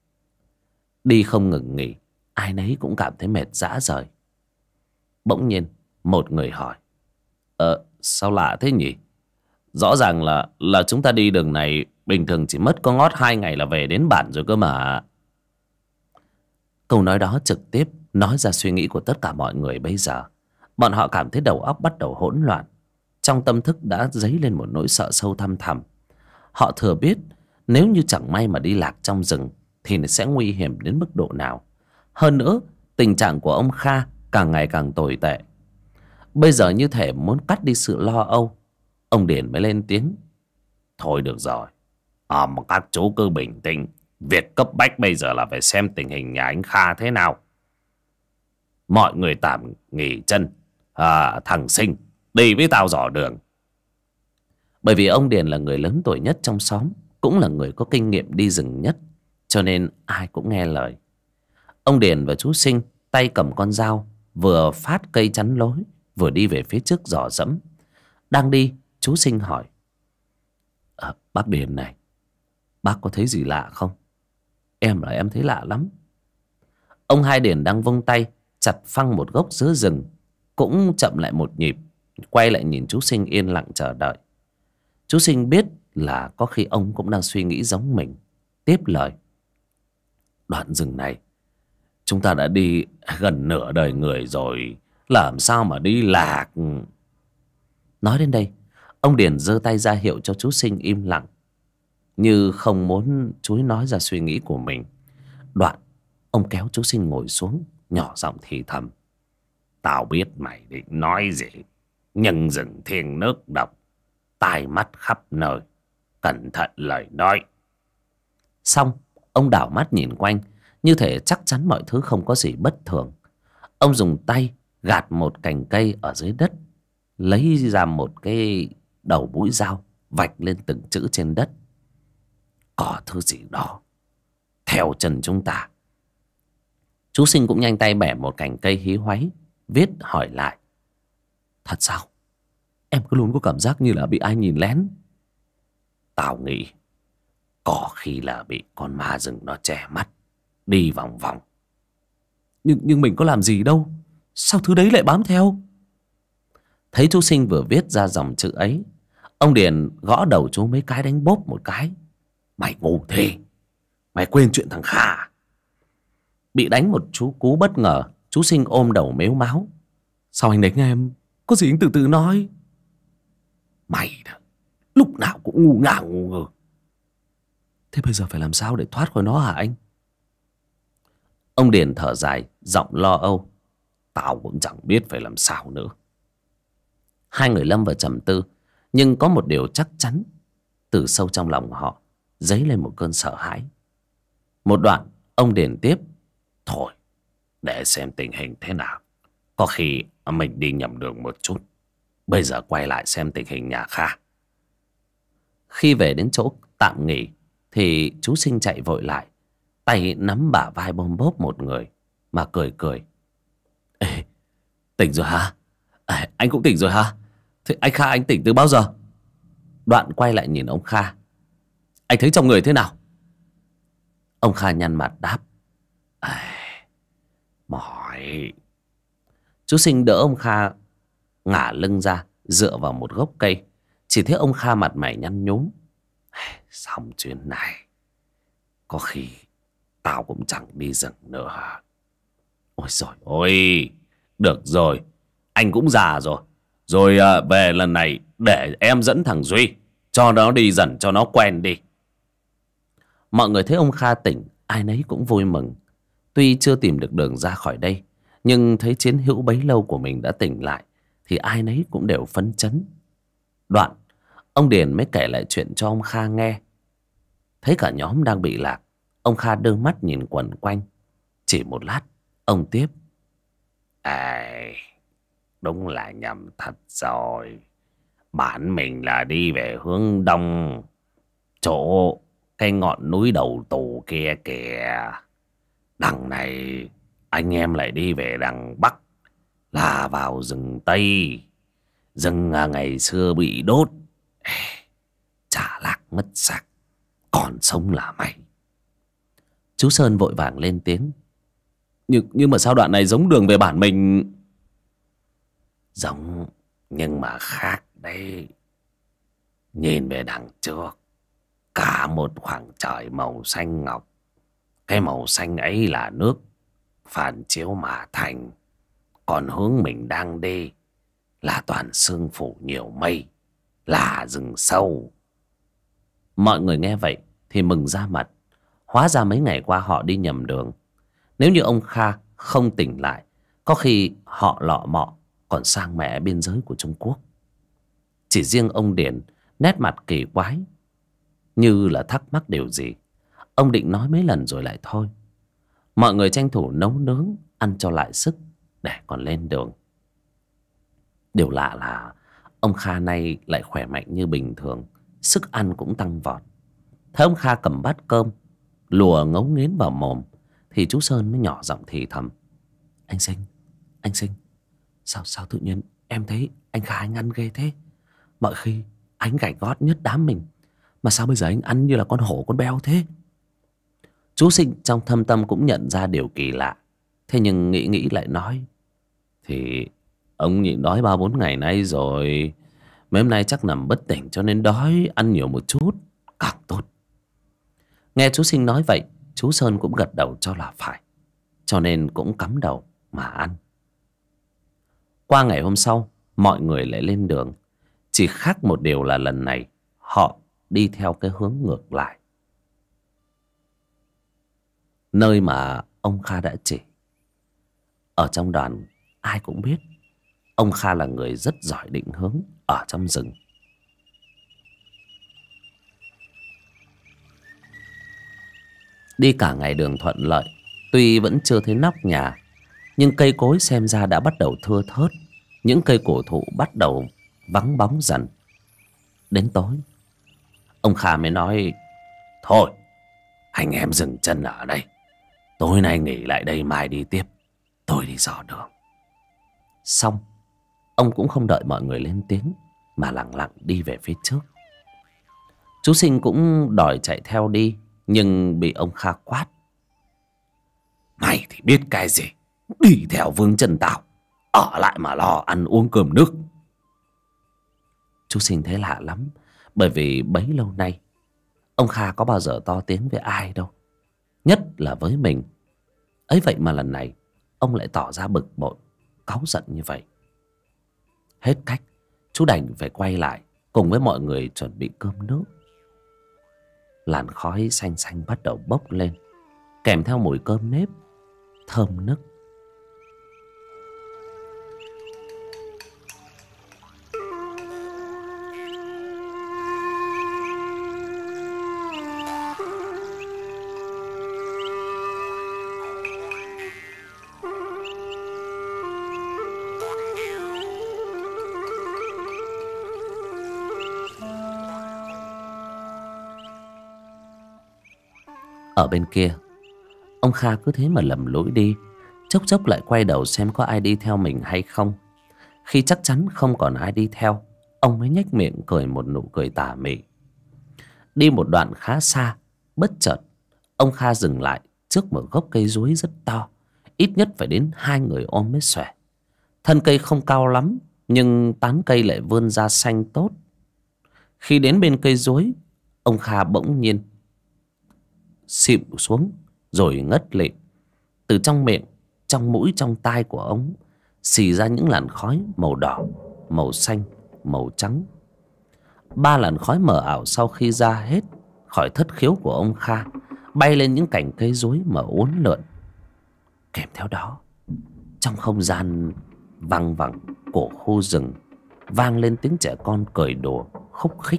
Đi không ngừng nghỉ, ai nấy cũng cảm thấy mệt rã rời. Bỗng nhiên một người hỏi: Sao lạ thế nhỉ? Rõ ràng là chúng ta đi đường này bình thường chỉ mất có ngót 2 ngày là về đến bản rồi cơ mà. Câu nói đó trực tiếp nói ra suy nghĩ của tất cả mọi người bây giờ. Bọn họ cảm thấy đầu óc bắt đầu hỗn loạn. Trong tâm thức đã dấy lên một nỗi sợ sâu thăm thẳm. Họ thừa biết nếu như chẳng may mà đi lạc trong rừng thì nó sẽ nguy hiểm đến mức độ nào. Hơn nữa, tình trạng của ông Kha càng ngày càng tồi tệ. Bây giờ như thể muốn cắt đi sự lo âu. Ông Điền mới lên tiếng: Thôi được rồi, mà các chú cứ bình tĩnh. Việc cấp bách bây giờ là phải xem tình hình nhà anh Kha thế nào. Mọi người tạm nghỉ chân. Thằng Sinh, đi với tao dò đường. Bởi vì ông Điền là người lớn tuổi nhất trong xóm, cũng là người có kinh nghiệm đi rừng nhất, cho nên ai cũng nghe lời. Ông Điền và chú Sinh tay cầm con dao, vừa phát cây chắn lối, vừa đi về phía trước dò dẫm. Đang đi, chú Sinh hỏi: Bác Điền này, bác có thấy gì lạ không? Em thấy lạ lắm. Ông Hai Điền đang vung tay chặt phăng một gốc giữa rừng, cũng chậm lại một nhịp, quay lại nhìn chú Sinh yên lặng chờ đợi. Chú Sinh biết là có khi ông cũng đang suy nghĩ giống mình, tiếp lời: Đoạn rừng này chúng ta đã đi gần nửa đời người rồi, làm sao mà đi lạc. Nói đến đây, ông Điền giơ tay ra hiệu cho chú Sinh im lặng, như không muốn chú nói ra suy nghĩ của mình. Đoạn ông kéo chú Sinh ngồi xuống, nhỏ giọng thì thầm: Tao biết mày định nói gì, nhưng rừng thiêng nước độc, tai mắt khắp nơi, cẩn thận lời nói. Xong, ông đảo mắt nhìn quanh, như thể chắc chắn mọi thứ không có gì bất thường. Ông dùng tay gạt một cành cây ở dưới đất, lấy ra một cái đầu mũi dao, vạch lên từng chữ trên đất: Có thứ gì đó theo chân chúng ta. Chú Sinh cũng nhanh tay bẻ một cành cây hí hoáy, viết hỏi lại: Thật sao? Em cứ luôn có cảm giác như là bị ai nhìn lén. Tao nghĩ Có khi là bị con ma rừng nó che mắt, đi vòng vòng. Nhưng mình có làm gì đâu, sao thứ đấy lại bám theo? Thấy chú Sinh vừa viết ra dòng chữ ấy, ông Điền gõ đầu chú mấy cái, đánh bốp một cái. Mày ngu thế, mày quên chuyện thằng Kha. Bị đánh một chú cú bất ngờ, chú Sinh ôm đầu mếu máo. Sao anh đánh em? Có gì anh từ từ nói. Mày đó, lúc nào cũng ngu ngà ngu ngơ. Thế bây giờ phải làm sao để thoát khỏi nó hả anh? Ông Điền thở dài, giọng lo âu. Tao cũng chẳng biết phải làm sao nữa. Hai người lâm vào trầm tư, nhưng có một điều chắc chắn. Từ sâu trong lòng họ dấy lên một cơn sợ hãi. Một đoạn ông Điền tiếp. Thôi, để xem tình hình thế nào. Có khi mình đi nhầm đường một chút. Bây giờ quay lại xem tình hình nhà Kha. Khi về đến chỗ tạm nghỉ thì chú Sinh chạy vội lại, tay nắm bả vai bôm bốp một người mà cười cười. Ê, tỉnh rồi hả? Anh cũng tỉnh rồi hả? Thế anh Kha anh tỉnh từ bao giờ? Đoạn quay lại nhìn ông Kha. Anh thấy trong người thế nào? Ông Kha nhăn mặt đáp. Mỏi. Chú Sinh đỡ ông Kha ngả lưng ra, dựa vào một gốc cây. Chỉ thấy ông Kha mặt mày nhăn nhúm. Xong chuyến này, có khi tao cũng chẳng đi rừng nữa. Ôi giời ôi, được rồi, anh cũng già rồi. Rồi về lần này để em dẫn thằng Duy, cho nó đi dần cho nó quen đi. Mọi người thấy ông Kha tỉnh, ai nấy cũng vui mừng. Tuy chưa tìm được đường ra khỏi đây, nhưng thấy chiến hữu bấy lâu của mình đã tỉnh lại thì ai nấy cũng đều phấn chấn. Đoạn ông Điền mới kể lại chuyện cho ông Kha nghe. Thấy cả nhóm đang bị lạc, ông Kha đưa mắt nhìn quần quanh. Chỉ một lát ông tiếp. Đúng là nhầm thật rồi. Bản mình là đi về hướng đông, chỗ cái ngọn núi đầu tù kia kìa. Đằng này anh em lại đi về đằng bắc, là vào rừng Tây. Rừng ngày xưa bị đốt, chả lạc mất xác, còn sống là may. Chú Sơn vội vàng lên tiếng. Nhưng mà sao đoạn này giống đường về bản mình? Giống, nhưng mà khác đấy. Nhìn về đằng trước, cả một khoảng trời màu xanh ngọc. Cái màu xanh ấy là nước phản chiếu mà thành. Còn hướng mình đang đi là toàn sương phủ nhiều mây, là rừng sâu. Mọi người nghe vậy thì mừng ra mặt. Hóa ra mấy ngày qua họ đi nhầm đường. Nếu như ông Kha không tỉnh lại, có khi họ lọ mọ còn sang mẹ biên giới của Trung Quốc. Chỉ riêng ông Điền nét mặt kỳ quái, như là thắc mắc điều gì. Ông định nói mấy lần rồi lại thôi. Mọi người tranh thủ nấu nướng, ăn cho lại sức để còn lên đường. Điều lạ là ông Kha nay lại khỏe mạnh như bình thường, sức ăn cũng tăng vọt. Thấy ông Kha cầm bát cơm lùa ngấu nghiến vào mồm thì chú Sơn mới nhỏ giọng thì thầm. Anh Sinh, sao tự nhiên em thấy anh Kha anh ăn ghê thế? Mọi khi anh gảy gót nhất đám mình, mà sao bây giờ anh ăn như là con hổ con beo thế? Chú Sinh trong thâm tâm cũng nhận ra điều kỳ lạ. Thế nhưng nghĩ lại nói. Thì ông nhịn đói 3-4 ngày nay rồi. Mấy hôm nay chắc nằm bất tỉnh cho nên đói, ăn nhiều một chút càng tốt. Nghe chú Sinh nói vậy, chú Sơn cũng gật đầu cho là phải, cho nên cũng cắm đầu mà ăn. Qua ngày hôm sau, mọi người lại lên đường. Chỉ khác một điều là lần này họ đi theo cái hướng ngược lại, nơi mà ông Kha đã chỉ. Ở trong đoàn ai cũng biết ông Kha là người rất giỏi định hướng ở trong rừng. Đi cả ngày đường thuận lợi, tuy vẫn chưa thấy nóc nhà, nhưng cây cối xem ra đã bắt đầu thưa thớt. Những cây cổ thụ bắt đầu vắng bóng dần. Đến tối, ông Kha mới nói. Thôi, anh em dừng chân ở đây. Tối nay nghỉ lại đây, mai đi tiếp. Tôi đi dò đường. Xong, ông cũng không đợi mọi người lên tiếng mà lặng lặng đi về phía trước. Chú Sinh cũng đòi chạy theo đi, nhưng bị ông Kha quát. Mày thì biết cái gì, đi theo vương chân tao, ở lại mà lo ăn uống cơm nước. Chú Sinh thấy lạ lắm, bởi vì bấy lâu nay ông Kha có bao giờ to tiếng với ai đâu, nhất là với mình. Ấy vậy mà lần này ông lại tỏ ra bực bội, cáu giận như vậy. Hết cách, chú đành phải quay lại cùng với mọi người chuẩn bị cơm nước. Làn khói xanh xanh bắt đầu bốc lên, kèm theo mùi cơm nếp thơm nức. Ở bên kia, ông Kha cứ thế mà lầm lũi đi, chốc chốc lại quay đầu xem có ai đi theo mình hay không. Khi chắc chắn không còn ai đi theo, ông mới nhếch miệng cười một nụ cười tà mị. Đi một đoạn khá xa, bất chợt ông Kha dừng lại trước một gốc cây chuối rất to, ít nhất phải đến 2 người ôm mới xuể. Thân cây không cao lắm, nhưng tán cây lại vươn ra xanh tốt. Khi đến bên cây chuối, ông Kha bỗng nhiên xịu xuống rồi ngất lịm. Từ trong miệng, trong mũi, trong tai của ông xì ra những làn khói màu đỏ, màu xanh, màu trắng. 3 làn khói mờ ảo sau khi ra hết khỏi thất khiếu của ông Kha, bay lên những cành cây chuối mà uốn lượn. Kèm theo đó, trong không gian văng vẳng của khu rừng vang lên tiếng trẻ con cười đùa khúc khích.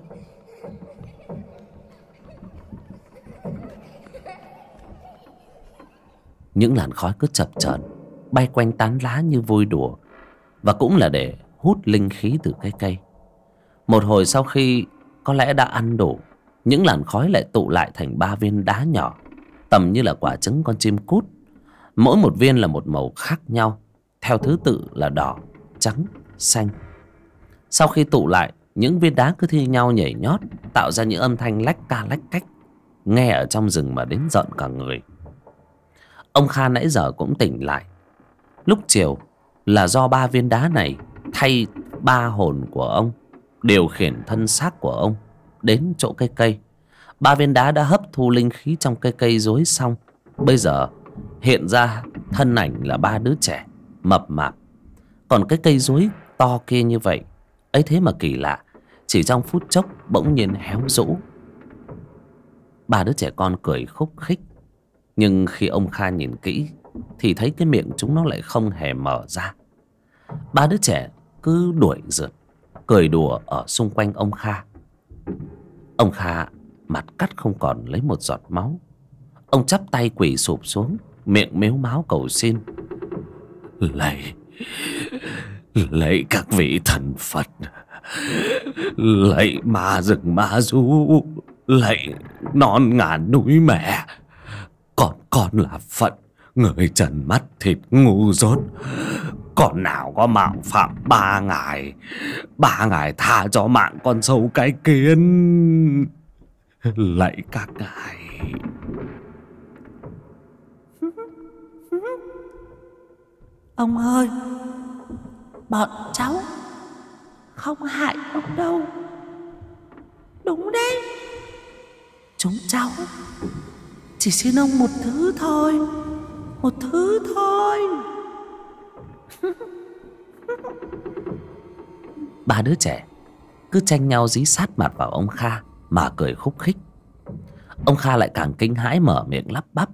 Những làn khói cứ chập chờn bay quanh tán lá như vui đùa, và cũng là để hút linh khí từ cái cây. Một hồi sau khi có lẽ đã ăn đủ, những làn khói lại tụ lại thành 3 viên đá nhỏ, tầm như là quả trứng con chim cút. Mỗi một viên là một màu khác nhau, theo thứ tự là đỏ, trắng, xanh. Sau khi tụ lại, những viên đá cứ thi nhau nhảy nhót, tạo ra những âm thanh lách ca lách cách, nghe ở trong rừng mà đến giận cả người. Ông Kha nãy giờ cũng tỉnh lại. Lúc chiều là do 3 viên đá này thay 3 hồn của ông điều khiển thân xác của ông đến chỗ cây cây. 3 viên đá đã hấp thu linh khí trong cây cây rối xong, bây giờ hiện ra thân ảnh là 3 đứa trẻ mập mạp. Còn cái cây rối to kia như vậy, ấy thế mà kỳ lạ, chỉ trong phút chốc bỗng nhiên héo rũ. 3 đứa trẻ con cười khúc khích, nhưng khi ông Kha nhìn kỹ thì thấy cái miệng chúng nó lại không hề mở ra. 3 đứa trẻ cứ đuổi rượt, cười đùa ở xung quanh ông Kha. Ông Kha mặt cắt không còn lấy một giọt máu. Ông chắp tay quỳ sụp xuống, miệng mếu máo cầu xin. Lạy các vị thần Phật, lạy ma rừng ma du, lạy non ngàn núi mẹ, con là phận người trần mắt thịt ngu dốt, con nào có mạo phạm 3 ngài tha cho mạng con sâu cái kiến. Lạy các ngài. Ông ơi, bọn cháu không hại ông đâu. Đúng đấy, chúng cháu chỉ xin ông một thứ thôi, một thứ thôi. 3 đứa trẻ cứ tranh nhau dí sát mặt vào ông Kha mà cười khúc khích. Ông Kha lại càng kinh hãi mở miệng lắp bắp.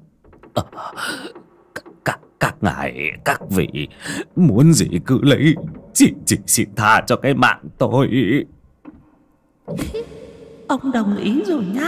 Các ngài, các vị muốn gì cứ lấy, chỉ xin tha cho cái mạng tôi. Ông đồng ý rồi nhá.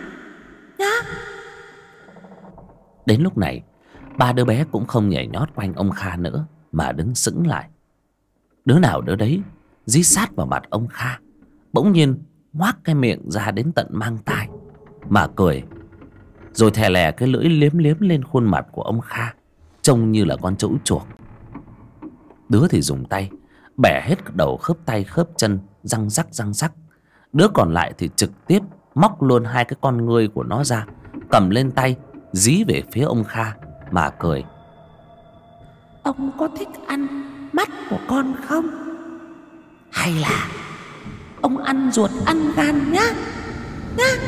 Đến lúc này, 3 đứa bé cũng không nhảy nhót quanh ông Kha nữa, mà đứng sững lại. Đứa nào đứa đấy dí sát vào mặt ông Kha, bỗng nhiên ngoác cái miệng ra đến tận mang tai mà cười, rồi thè lè cái lưỡi liếm liếm lên khuôn mặt của ông Kha, trông như là con trâu chuột. Đứa thì dùng tay bẻ hết đầu khớp tay khớp chân, răng rắc. Đứa còn lại thì trực tiếp móc luôn hai cái con ngươi của nó ra, cầm lên tay dí về phía ông Kha mà cười. Ông có thích ăn mắt của con không? Hay là ông ăn ruột ăn gan nhá, nhá.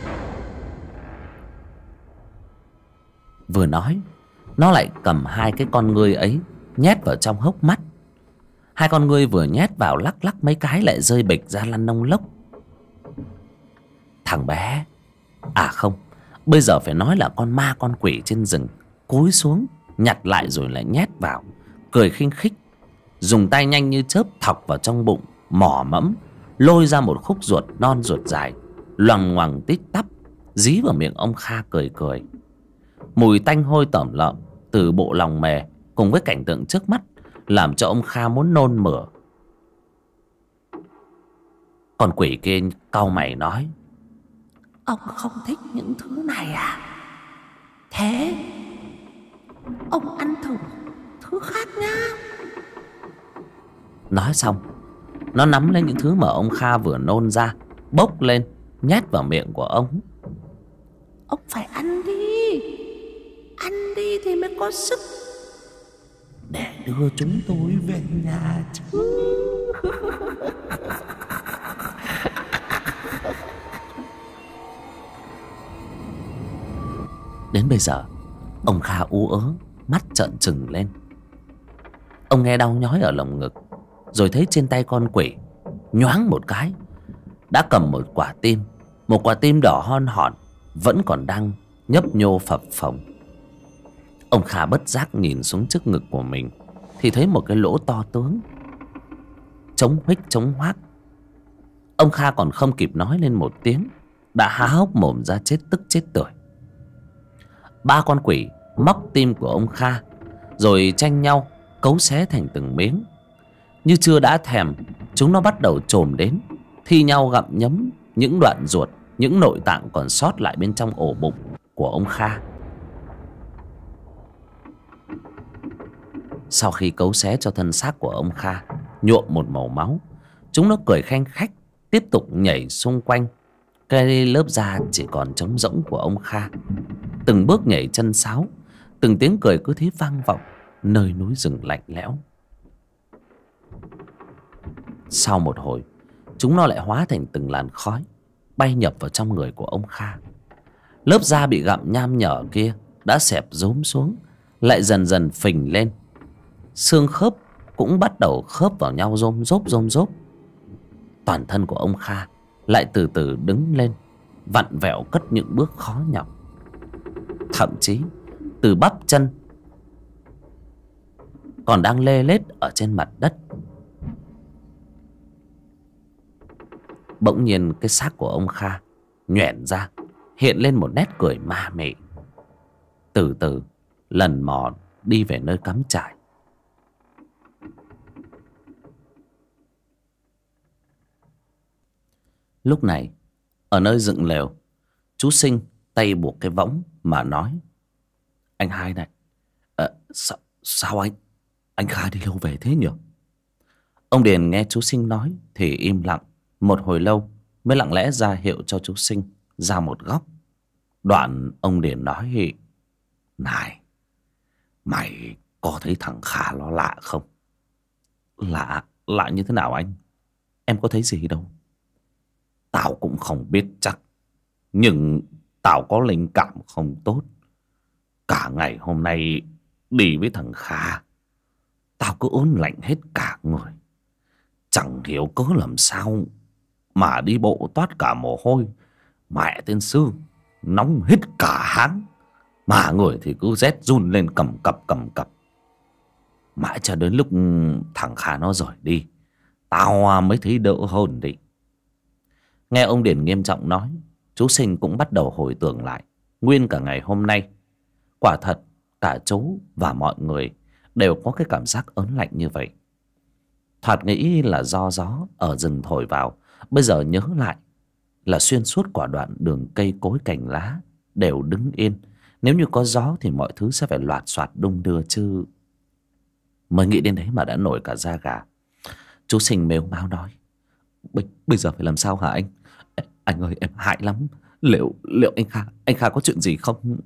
Vừa nói, nó lại cầm hai cái con ngươi ấy nhét vào trong hốc mắt. Hai con ngươi vừa nhét vào, lắc lắc mấy cái lại rơi bịch ra lăn nông lốc. Thằng bé, à không, bây giờ phải nói là con ma con quỷ trên rừng, cúi xuống nhặt lại rồi lại nhét vào, cười khinh khích, dùng tay nhanh như chớp thọc vào trong bụng, mỏ mẫm lôi ra một khúc ruột non ruột dài, loằng ngoằng tít tắp, dí vào miệng ông Kha cười cười. Mùi tanh hôi tởm lợm từ bộ lòng mề cùng với cảnh tượng trước mắt làm cho ông Kha muốn nôn mửa. Con quỷ kia cau mày nói: Ông không thích những thứ này à? Thế ông ăn thử thứ khác nhá. Nói xong, nó nắm lấy những thứ mà ông Kha vừa nôn ra, bốc lên nhét vào miệng của ông. Ông phải ăn đi, ăn đi thì mới có sức để đưa chúng tôi về nhà chứ. Đến bây giờ ông Kha ú ớ, mắt trợn trừng lên. Ông nghe đau nhói ở lồng ngực, rồi thấy trên tay con quỷ nhoáng một cái đã cầm một quả tim. Một quả tim đỏ hon hòn vẫn còn đang nhấp nhô phập phồng. Ông Kha bất giác nhìn xuống trước ngực của mình thì thấy một cái lỗ to tướng, trống huých trống hoác. Ông Kha còn không kịp nói lên một tiếng đã há hốc mồm ra chết tức chết tưởi. Ba con quỷ móc tim của ông Kha rồi tranh nhau cấu xé thành từng miếng. Như chưa đã thèm, chúng nó bắt đầu chồm đến, thi nhau gặm nhấm những đoạn ruột, những nội tạng còn sót lại bên trong ổ bụng của ông Kha. Sau khi cấu xé cho thân xác của ông Kha nhuộm một màu máu, chúng nó cười khanh khách tiếp tục nhảy xung quanh cái lớp da chỉ còn trống rỗng của ông Kha. Từng bước nhảy chân sáo, từng tiếng cười cứ thế vang vọng nơi núi rừng lạnh lẽo. Sau một hồi, chúng nó lại hóa thành từng làn khói bay nhập vào trong người của ông Kha. Lớp da bị gặm nham nhở kia đã xẹp rốm xuống, lại dần dần phình lên. Xương khớp cũng bắt đầu khớp vào nhau rôm rốp. Toàn thân của ông Kha lại từ từ đứng lên, vặn vẹo cất những bước khó nhọc. Thậm chí từ bắp chân còn đang lê lết ở trên mặt đất. Bỗng nhiên cái xác của ông Kha nhoẻn ra, hiện lên một nét cười ma mị, từ từ lần mò đi về nơi cắm trại. Lúc này ở nơi dựng lều, chú Sinh tay buộc cái võng mà nói: Anh hai này, sao anh Kha đi lâu về thế nhỉ? Ông Điền nghe chú Sinh nói thì im lặng một hồi lâu, mới lặng lẽ ra hiệu cho chú Sinh ra một góc. Đoạn ông Điền nói: Này, mày có thấy thằng Kha nó lạ không? Lạ như thế nào anh? Em có thấy gì đâu. Tao cũng không biết chắc, nhưng tao có linh cảm không tốt. Cả ngày hôm nay đi với thằng Kha, tao cứ ớn lạnh hết cả người. Chẳng hiểu cớ làm sao mà đi bộ toát cả mồ hôi. Mẹ tên sư, nóng hết cả háng, mà người thì cứ rét run lên cầm cập. Mãi cho đến lúc thằng Kha nó rời đi, tao mới thấy đỡ hơn đi. Nghe ông Điền nghiêm trọng nói, chú Sinh cũng bắt đầu hồi tưởng lại nguyên cả ngày hôm nay. Quả thật cả chú và mọi người đều có cái cảm giác ớn lạnh như vậy. Thoạt nghĩ là do gió ở rừng thổi vào, bây giờ nhớ lại là xuyên suốt quả đoạn đường cây cối cành lá đều đứng yên. Nếu như có gió thì mọi thứ sẽ phải loạt soạt đung đưa chứ. Mới nghĩ đến đấy mà đã nổi cả da gà. Chú Sinh mếu máo nói: Bây giờ phải làm sao hả anh? Anh ơi, em hại lắm. Liệu anh Kha có chuyện gì không?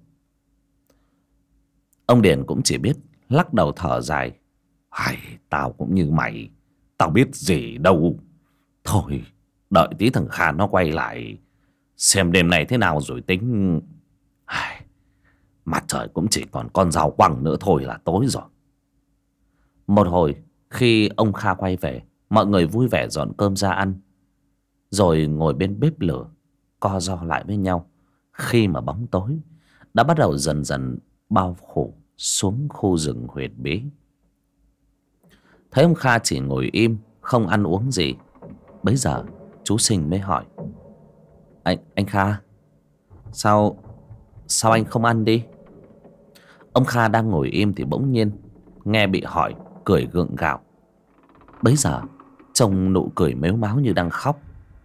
Ông Điền cũng chỉ biết lắc đầu thở dài. Hay, tao cũng như mày, tao biết gì đâu. Thôi, đợi tí thằng Kha nó quay lại, xem đêm này thế nào rồi tính. Ai, mặt trời cũng chỉ còn con rau quăng nữa thôi là tối rồi. Một hồi khi ông Kha quay về, mọi người vui vẻ dọn cơm ra ăn, rồi ngồi bên bếp lửa co ro lại với nhau. Khi mà bóng tối đã bắt đầu dần dần bao phủ xuống khu rừng huyền bí, thấy ông Kha chỉ ngồi im không ăn uống gì. Bấy giờ chú Sinh mới hỏi: Anh Kha, sao anh không ăn đi? Ông Kha đang ngồi im thì bỗng nhiên nghe bị hỏi, cười gượng gạo. Bấy giờ trông nụ cười mếu máo như đang khóc.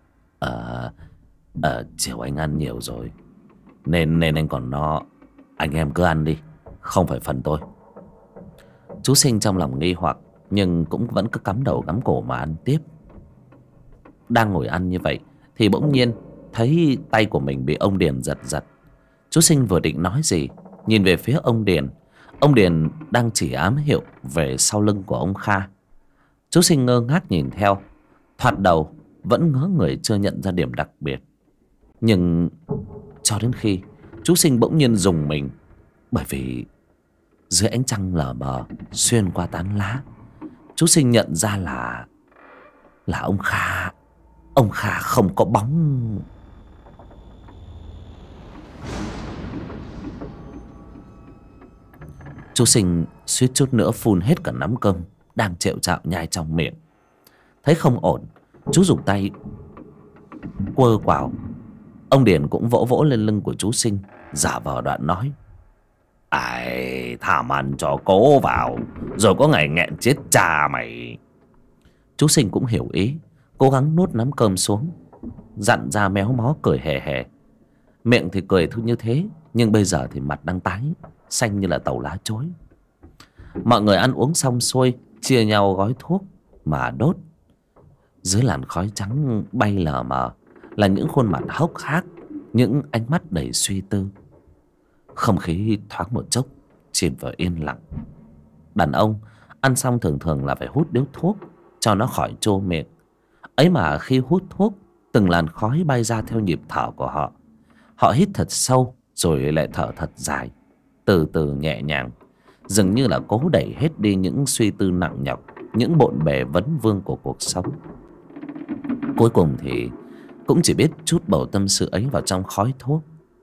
Chiều anh ăn nhiều rồi nên anh còn no. Anh em cứ ăn đi, không phải phần tôi. Chú Sinh trong lòng nghi hoặc nhưng cũng vẫn cứ cắm đầu cắm cổ mà ăn tiếp. Đang ngồi ăn như vậy thì bỗng nhiên thấy tay của mình bị ông Điền giật giật. Chú Sinh vừa định nói gì, nhìn về phía ông Điền. Ông Điền đang chỉ ám hiệu về sau lưng của ông Kha. Chú Sinh ngơ ngác nhìn theo, thoạt đầu vẫn ngớ người chưa nhận ra điểm đặc biệt. Nhưng cho đến khi chú Sinh bỗng nhiên rùng mình, bởi vì dưới ánh trăng lờ mờ xuyên qua tán lá, chú Sinh nhận ra là ông Kha. Ông Kha không có bóng. Chú Sinh suýt chút nữa phun hết cả nắm cơm đang trệu trạo nhai trong miệng. Thấy không ổn, chú dùng tay quơ quào. Ông Điền cũng vỗ vỗ lên lưng của chú Sinh, giả vờ đoạn nói: Ai, thảm ăn cho cố vào, rồi có ngày nghẹn chết cha mày. Chú Sinh cũng hiểu ý, cố gắng nuốt nắm cơm xuống, dặn ra méo mó cười hề hề. Miệng thì cười như thế, nhưng bây giờ thì mặt đang tái xanh như là tàu lá chối. Mọi người ăn uống xong xuôi, chia nhau gói thuốc mà đốt. Dưới làn khói trắng bay lờ mờ là những khuôn mặt hốc hác, những ánh mắt đầy suy tư. Không khí thoáng một chốc chìm vào yên lặng. Đàn ông ăn xong thường thường là phải hút điếu thuốc cho nó khỏi trô miệng. Ấy mà khi hút thuốc, từng làn khói bay ra theo nhịp thở của họ. Họ hít thật sâu rồi lại thở thật dài, từ từ nhẹ nhàng, dường như là cố đẩy hết đi những suy tư nặng nhọc, những bộn bề vấn vương của cuộc sống. Cuối cùng thì cũng chỉ biết trút bầu tâm sự ấy vào trong khói thuốc.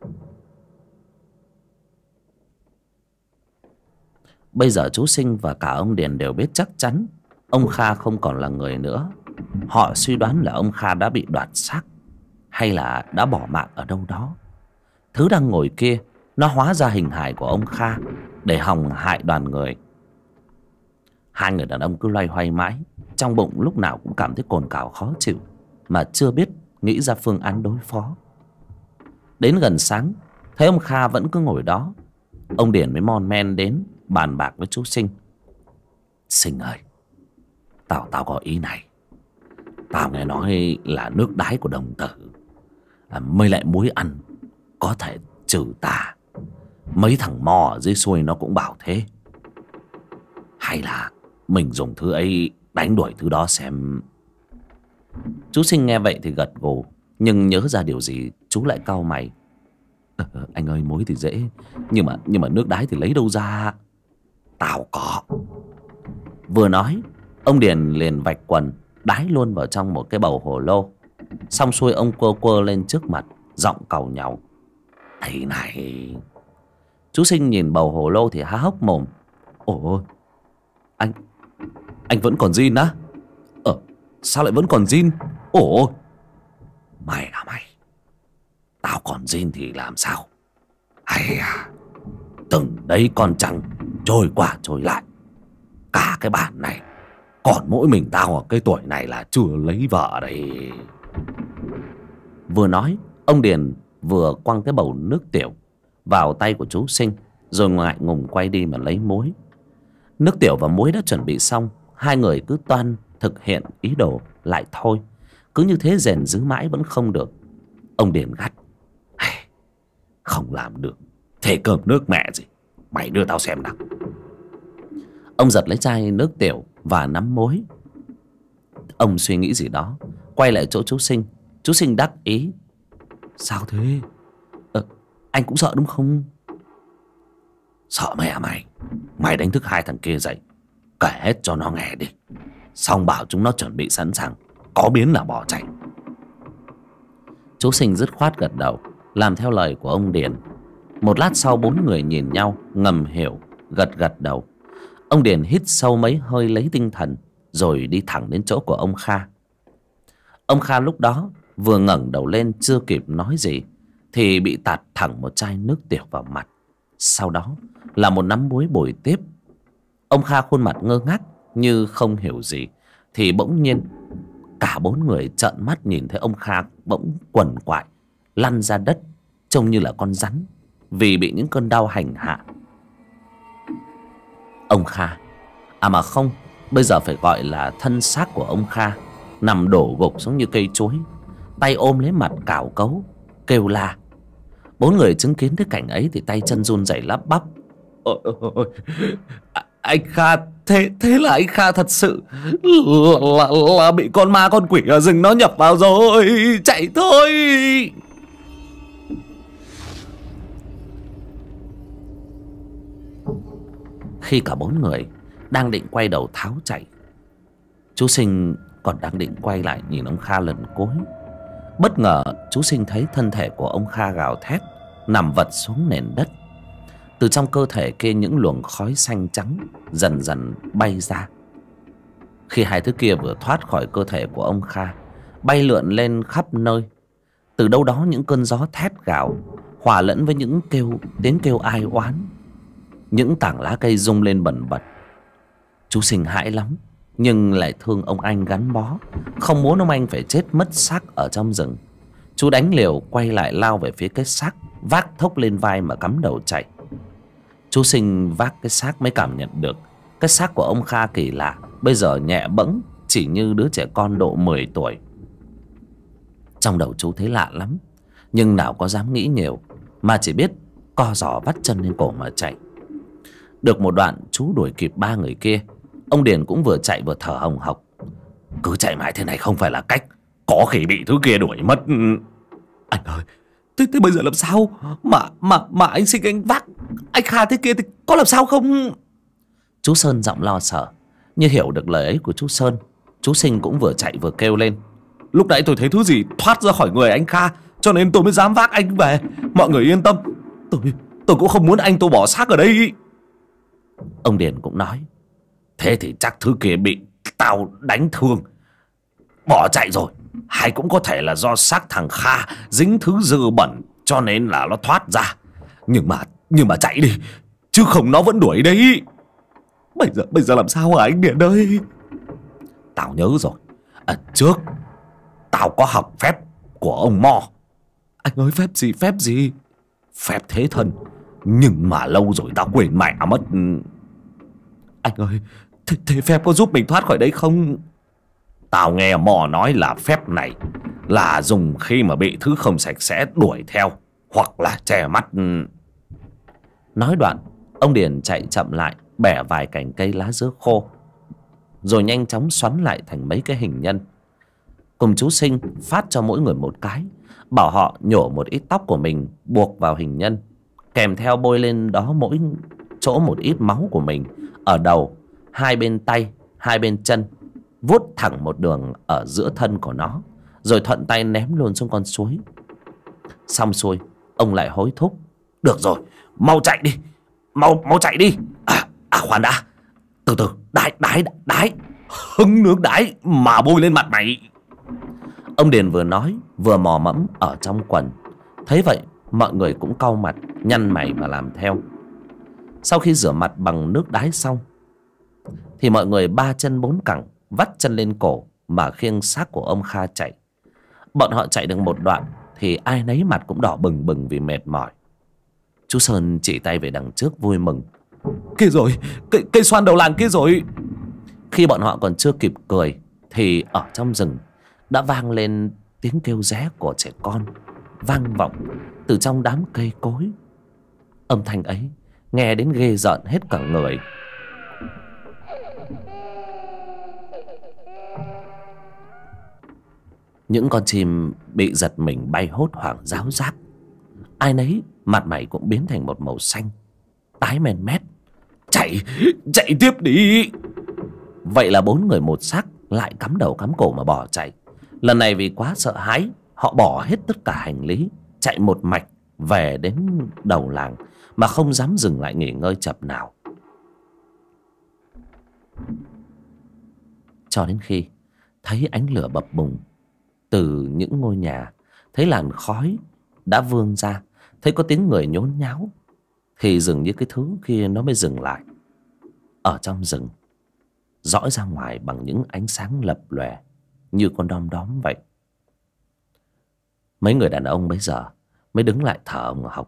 Bây giờ chú Sinh và cả ông Điền đều biết chắc chắn ông Kha không còn là người nữa. Họ suy đoán là ông Kha đã bị đoạt xác, hay là đã bỏ mạng ở đâu đó. Thứ đang ngồi kia nó hóa ra hình hài của ông Kha để hòng hại đoàn người. Hai người đàn ông cứ loay hoay mãi, trong bụng lúc nào cũng cảm thấy cồn cào khó chịu, mà chưa biết nghĩ ra phương án đối phó. Đến gần sáng, thấy ông Kha vẫn cứ ngồi đó, ông Điền mới mon men đến bàn bạc với chú Sinh. Sinh ơi, tao có ý này. Tao nghe nói là nước đái của đồng tử mới lại muối ăn có thể trừ tà. Mấy thằng mò ở dưới xuôi nó cũng bảo thế. Hay là mình dùng thứ ấy đánh đuổi thứ đó xem. Chú Sinh nghe vậy thì gật gù, nhưng nhớ ra điều gì chú lại cau mày. Anh ơi, muối thì dễ, nhưng mà nước đái thì lấy đâu ra? Tao có. Vừa nói, ông Điền liền vạch quần đái luôn vào trong một cái bầu hồ lô. Xong xuôi ông quơ quơ lên trước mặt, giọng càu nhàu: Đây này. Chú Sinh nhìn bầu hồ lô thì há hốc mồm. Ồ, anh vẫn còn zin á? Sao lại vẫn còn zin? Ồ, mày à mày, tao còn zin thì làm sao? Hay à, từng đấy con trăng trôi qua trôi lại, cả cái bản này còn mỗi mình tao ở cái tuổi này là chưa lấy vợ đây. Vừa nói, ông Điền vừa quăng cái bầu nước tiểu vào tay của chú Sinh, rồi ngại ngùng quay đi mà lấy muối. Nước tiểu và muối đã chuẩn bị xong, hai người cứ toan thực hiện ý đồ lại thôi. Cứ như thế rèn giữ mãi vẫn không được. Ông Điền gắt: không làm được, thế cơm nước mẹ gì, mày đưa tao xem nào. Ông giật lấy chai nước tiểu và nắm mối. Ông suy nghĩ gì đó, quay lại chỗ chú Sinh. Chú Sinh đắc ý: sao thế? Anh cũng sợ đúng không? Sợ mẹ mày. Mày đánh thức hai thằng kia dậy, kể hết cho nó nghe đi, xong bảo chúng nó chuẩn bị sẵn sàng, có biến là bỏ chạy. Chú Sinh dứt khoát gật đầu, làm theo lời của ông Điền. Một lát sau, bốn người nhìn nhau ngầm hiểu, gật gật đầu. Ông Điền hít sâu mấy hơi lấy tinh thần, rồi đi thẳng đến chỗ của ông Kha. Ông Kha lúc đó vừa ngẩng đầu lên, chưa kịp nói gì thì bị tạt thẳng một chai nước tiểu vào mặt. Sau đó là một nắm muối bồi tiếp. Ông Kha khuôn mặt ngơ ngác như không hiểu gì, thì bỗng nhiên cả bốn người trợn mắt nhìn thấy ông Kha bỗng quằn quại lăn ra đất, trông như là con rắn vì bị những cơn đau hành hạ. Ông Kha, à mà không, bây giờ phải gọi là thân xác của ông Kha, nằm đổ gục xuống như cây chuối, tay ôm lấy mặt cào cấu, kêu la. Bốn người chứng kiến thấy cảnh ấy thì tay chân run rẩy lắp bắp: ôi, anh Kha, thế là anh Kha thật sự là bị con ma con quỷ ở rừng nó nhập vào rồi, chạy thôi. Khi cả bốn người đang định quay đầu tháo chạy, chú Sinh còn đang định quay lại nhìn ông Kha lần cuối, bất ngờ chú Sinh thấy thân thể của ông Kha gào thét, nằm vật xuống nền đất. Từ trong cơ thể kia những luồng khói xanh trắng dần dần bay ra. Khi hai thứ kia vừa thoát khỏi cơ thể của ông Kha, bay lượn lên khắp nơi. Từ đâu đó những cơn gió thét gào hòa lẫn với những tiếng kêu ai oán. Những tảng lá cây rung lên bần bật. Chú Sinh hãi lắm, nhưng lại thương ông anh gắn bó, không muốn ông anh phải chết mất xác ở trong rừng. Chú đánh liều quay lại lao về phía cái xác, vác thốc lên vai mà cắm đầu chạy. Chú Sinh vác cái xác mới cảm nhận được cái xác của ông Kha kỳ lạ, bây giờ nhẹ bẫng, chỉ như đứa trẻ con độ 10 tuổi. Trong đầu chú thấy lạ lắm, nhưng nào có dám nghĩ nhiều, mà chỉ biết co giò vắt chân lên cổ mà chạy. Được một đoạn, chú đuổi kịp ba người kia. Ông Điền cũng vừa chạy vừa thở hồng hộc: cứ chạy mãi thế này không phải là cách, có khi bị thứ kia đuổi mất. Anh ơi, thế bây giờ làm sao mà anh Sinh anh vác anh Kha thế kia thì có làm sao không? Chú Sơn giọng lo sợ. Như hiểu được lời ấy của chú Sơn, chú Sinh cũng vừa chạy vừa kêu lên: lúc nãy tôi thấy thứ gì thoát ra khỏi người anh Kha, cho nên tôi mới dám vác anh về. Mọi người yên tâm, tôi cũng không muốn anh tôi bỏ xác ở đây. Ông Điền cũng nói: thế thì chắc thứ kia bị tao đánh thương bỏ chạy rồi, hay cũng có thể là do xác thằng Kha dính thứ dơ bẩn cho nên là nó thoát ra. Nhưng mà chạy đi, chứ không nó vẫn đuổi đấy. Bây giờ làm sao hả anh Điền ơi? Tao nhớ rồi, trước tao có học phép của ông Mo. Anh ơi, phép gì? Phép thế thân, nhưng mà lâu rồi tao quên mẹ mất. Anh ơi, thế phép có giúp mình thoát khỏi đây không? Tao nghe Mò nói là phép này là dùng khi mà bị thứ không sạch sẽ đuổi theo, hoặc là che mắt. Nói đoạn, ông Điền chạy chậm lại, bẻ vài cành cây lá dứa khô, rồi nhanh chóng xoắn lại thành mấy cái hình nhân. Cùng chú Sinh phát cho mỗi người một cái, bảo họ nhổ một ít tóc của mình buộc vào hình nhân, kèm theo bôi lên đó mỗi chỗ một ít máu của mình, ở đầu, hai bên tay, hai bên chân, vuốt thẳng một đường ở giữa thân của nó, rồi thuận tay ném luôn xuống con suối. Xong xuôi, ông lại hối thúc: được rồi, mau chạy đi, mau chạy đi. Khoan đã, từ từ, đái, hứng nước đái mà bôi lên mặt mày. Ông Điền vừa nói vừa mò mẫm ở trong quần. Thấy vậy, mọi người cũng cau mặt nhăn mày mà làm theo. Sau khi rửa mặt bằng nước đái xong thì mọi người ba chân bốn cẳng, vắt chân lên cổ mà khiêng xác của ông Kha chạy. Bọn họ chạy được một đoạn thì ai nấy mặt cũng đỏ bừng bừng vì mệt mỏi. Chú Sơn chỉ tay về đằng trước vui mừng: kia rồi, cây xoan đầu làng kia rồi. Khi bọn họ còn chưa kịp cười thì ở trong rừng đã vang lên tiếng kêu ré của trẻ con. vang vọng từ trong đám cây cối. Âm thanh ấy nghe đến ghê rợn hết cả người. Những con chim bị giật mình bay hốt hoảng ráo rác. Ai nấy mặt mày cũng biến thành một màu xanh tái men mét. Chạy tiếp đi. Vậy là 4 người một xác lại cắm đầu cắm cổ mà bỏ chạy. Lần này vì quá sợ hãi, họ bỏ hết tất cả hành lý, chạy một mạch về đến đầu làng mà không dám dừng lại nghỉ ngơi chập nào. Cho đến khi thấy ánh lửa bập bùng từ những ngôi nhà, thấy làn khói đã vươn ra, thấy có tiếng người nhốn nháo, thì dường như cái thứ kia nó mới dừng lại. Ở trong rừng, dõi ra ngoài bằng những ánh sáng lập lòe như con đom đóm vậy. Mấy người đàn ông bấy giờ mới đứng lại thở hồng hộc.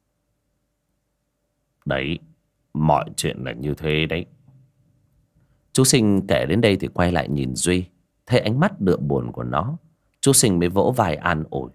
Đấy, mọi chuyện là như thế đấy. Chú Sinh kể đến đây thì quay lại nhìn Duy, thấy ánh mắt đượm buồn của nó. Chú Sinh mới vỗ vai an ủi.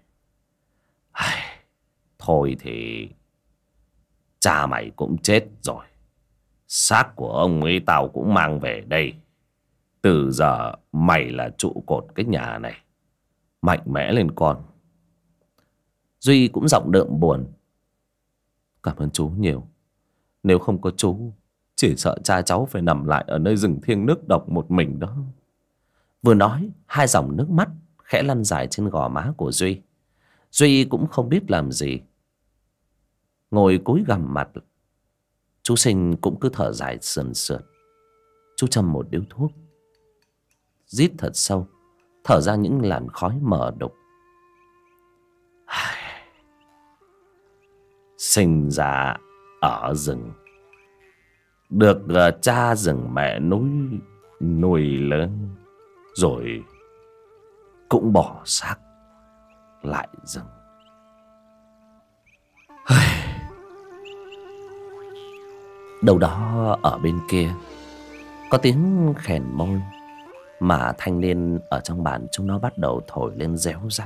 Thôi thì cha mày cũng chết rồi, xác của ông ấy tao cũng mang về đây. Từ giờ mày là trụ cột cái nhà này, mạnh mẽ lên con. Duy cũng giọng đượm buồn. Cảm ơn chú nhiều. Nếu không có chú, chỉ sợ cha cháu phải nằm lại ở nơi rừng thiêng nước độc một mình đó. Vừa nói, 2 dòng nước mắt khẽ lăn dài trên gò má của Duy. Duy cũng không biết làm gì, ngồi cúi gằm mặt. Chú Sinh cũng cứ thở dài sườn sượt. Chú châm một điếu thuốc, rít thật sâu, thở ra những làn khói mờ đục. Sinh ra ở rừng, được cha rừng mẹ núi nuôi lớn, rồi cũng bỏ xác lại rừng. Đâu đó ở bên kia có tiếng khèn môi mà thanh niên ở trong bản chúng nó bắt đầu thổi lên réo rắt.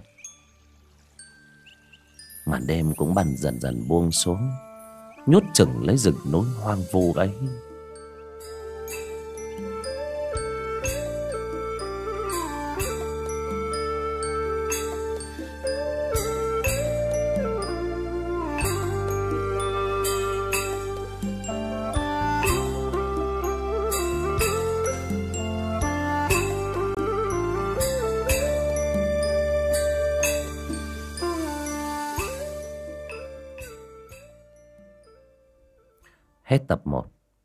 Màn đêm cũng dần dần buông xuống, nhốt chừng lấy rừng núi hoang vu ấy. Hết tập 1.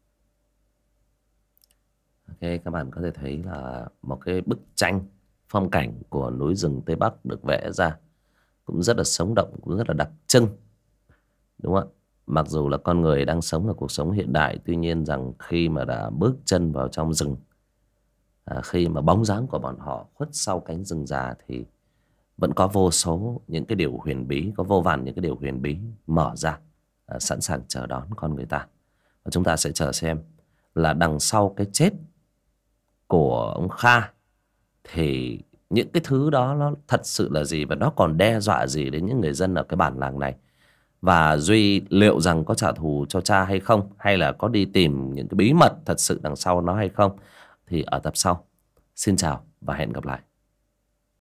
Ok, các bạn có thể thấy là một cái bức tranh phong cảnh của núi rừng Tây Bắc được vẽ ra cũng rất là sống động, cũng rất là đặc trưng, đúng không ạ? Mặc dù là con người đang sống ở cuộc sống hiện đại, tuy nhiên rằng khi mà đã bước chân vào trong rừng, khi mà bóng dáng của bọn họ khuất sau cánh rừng già, thì vẫn có vô số những cái điều huyền bí, có vô vàn những cái điều huyền bí mở ra, sẵn sàng chờ đón con người ta. Và chúng ta sẽ chờ xem là đằng sau cái chết của ông Kha thì những cái thứ đó nó thật sự là gì, và nó còn đe dọa gì đến những người dân ở cái bản làng này. Và Duy liệu rằng có trả thù cho cha hay không, hay là có đi tìm những cái bí mật thật sự đằng sau nó hay không, thì ở tập sau. Xin chào và hẹn gặp lại.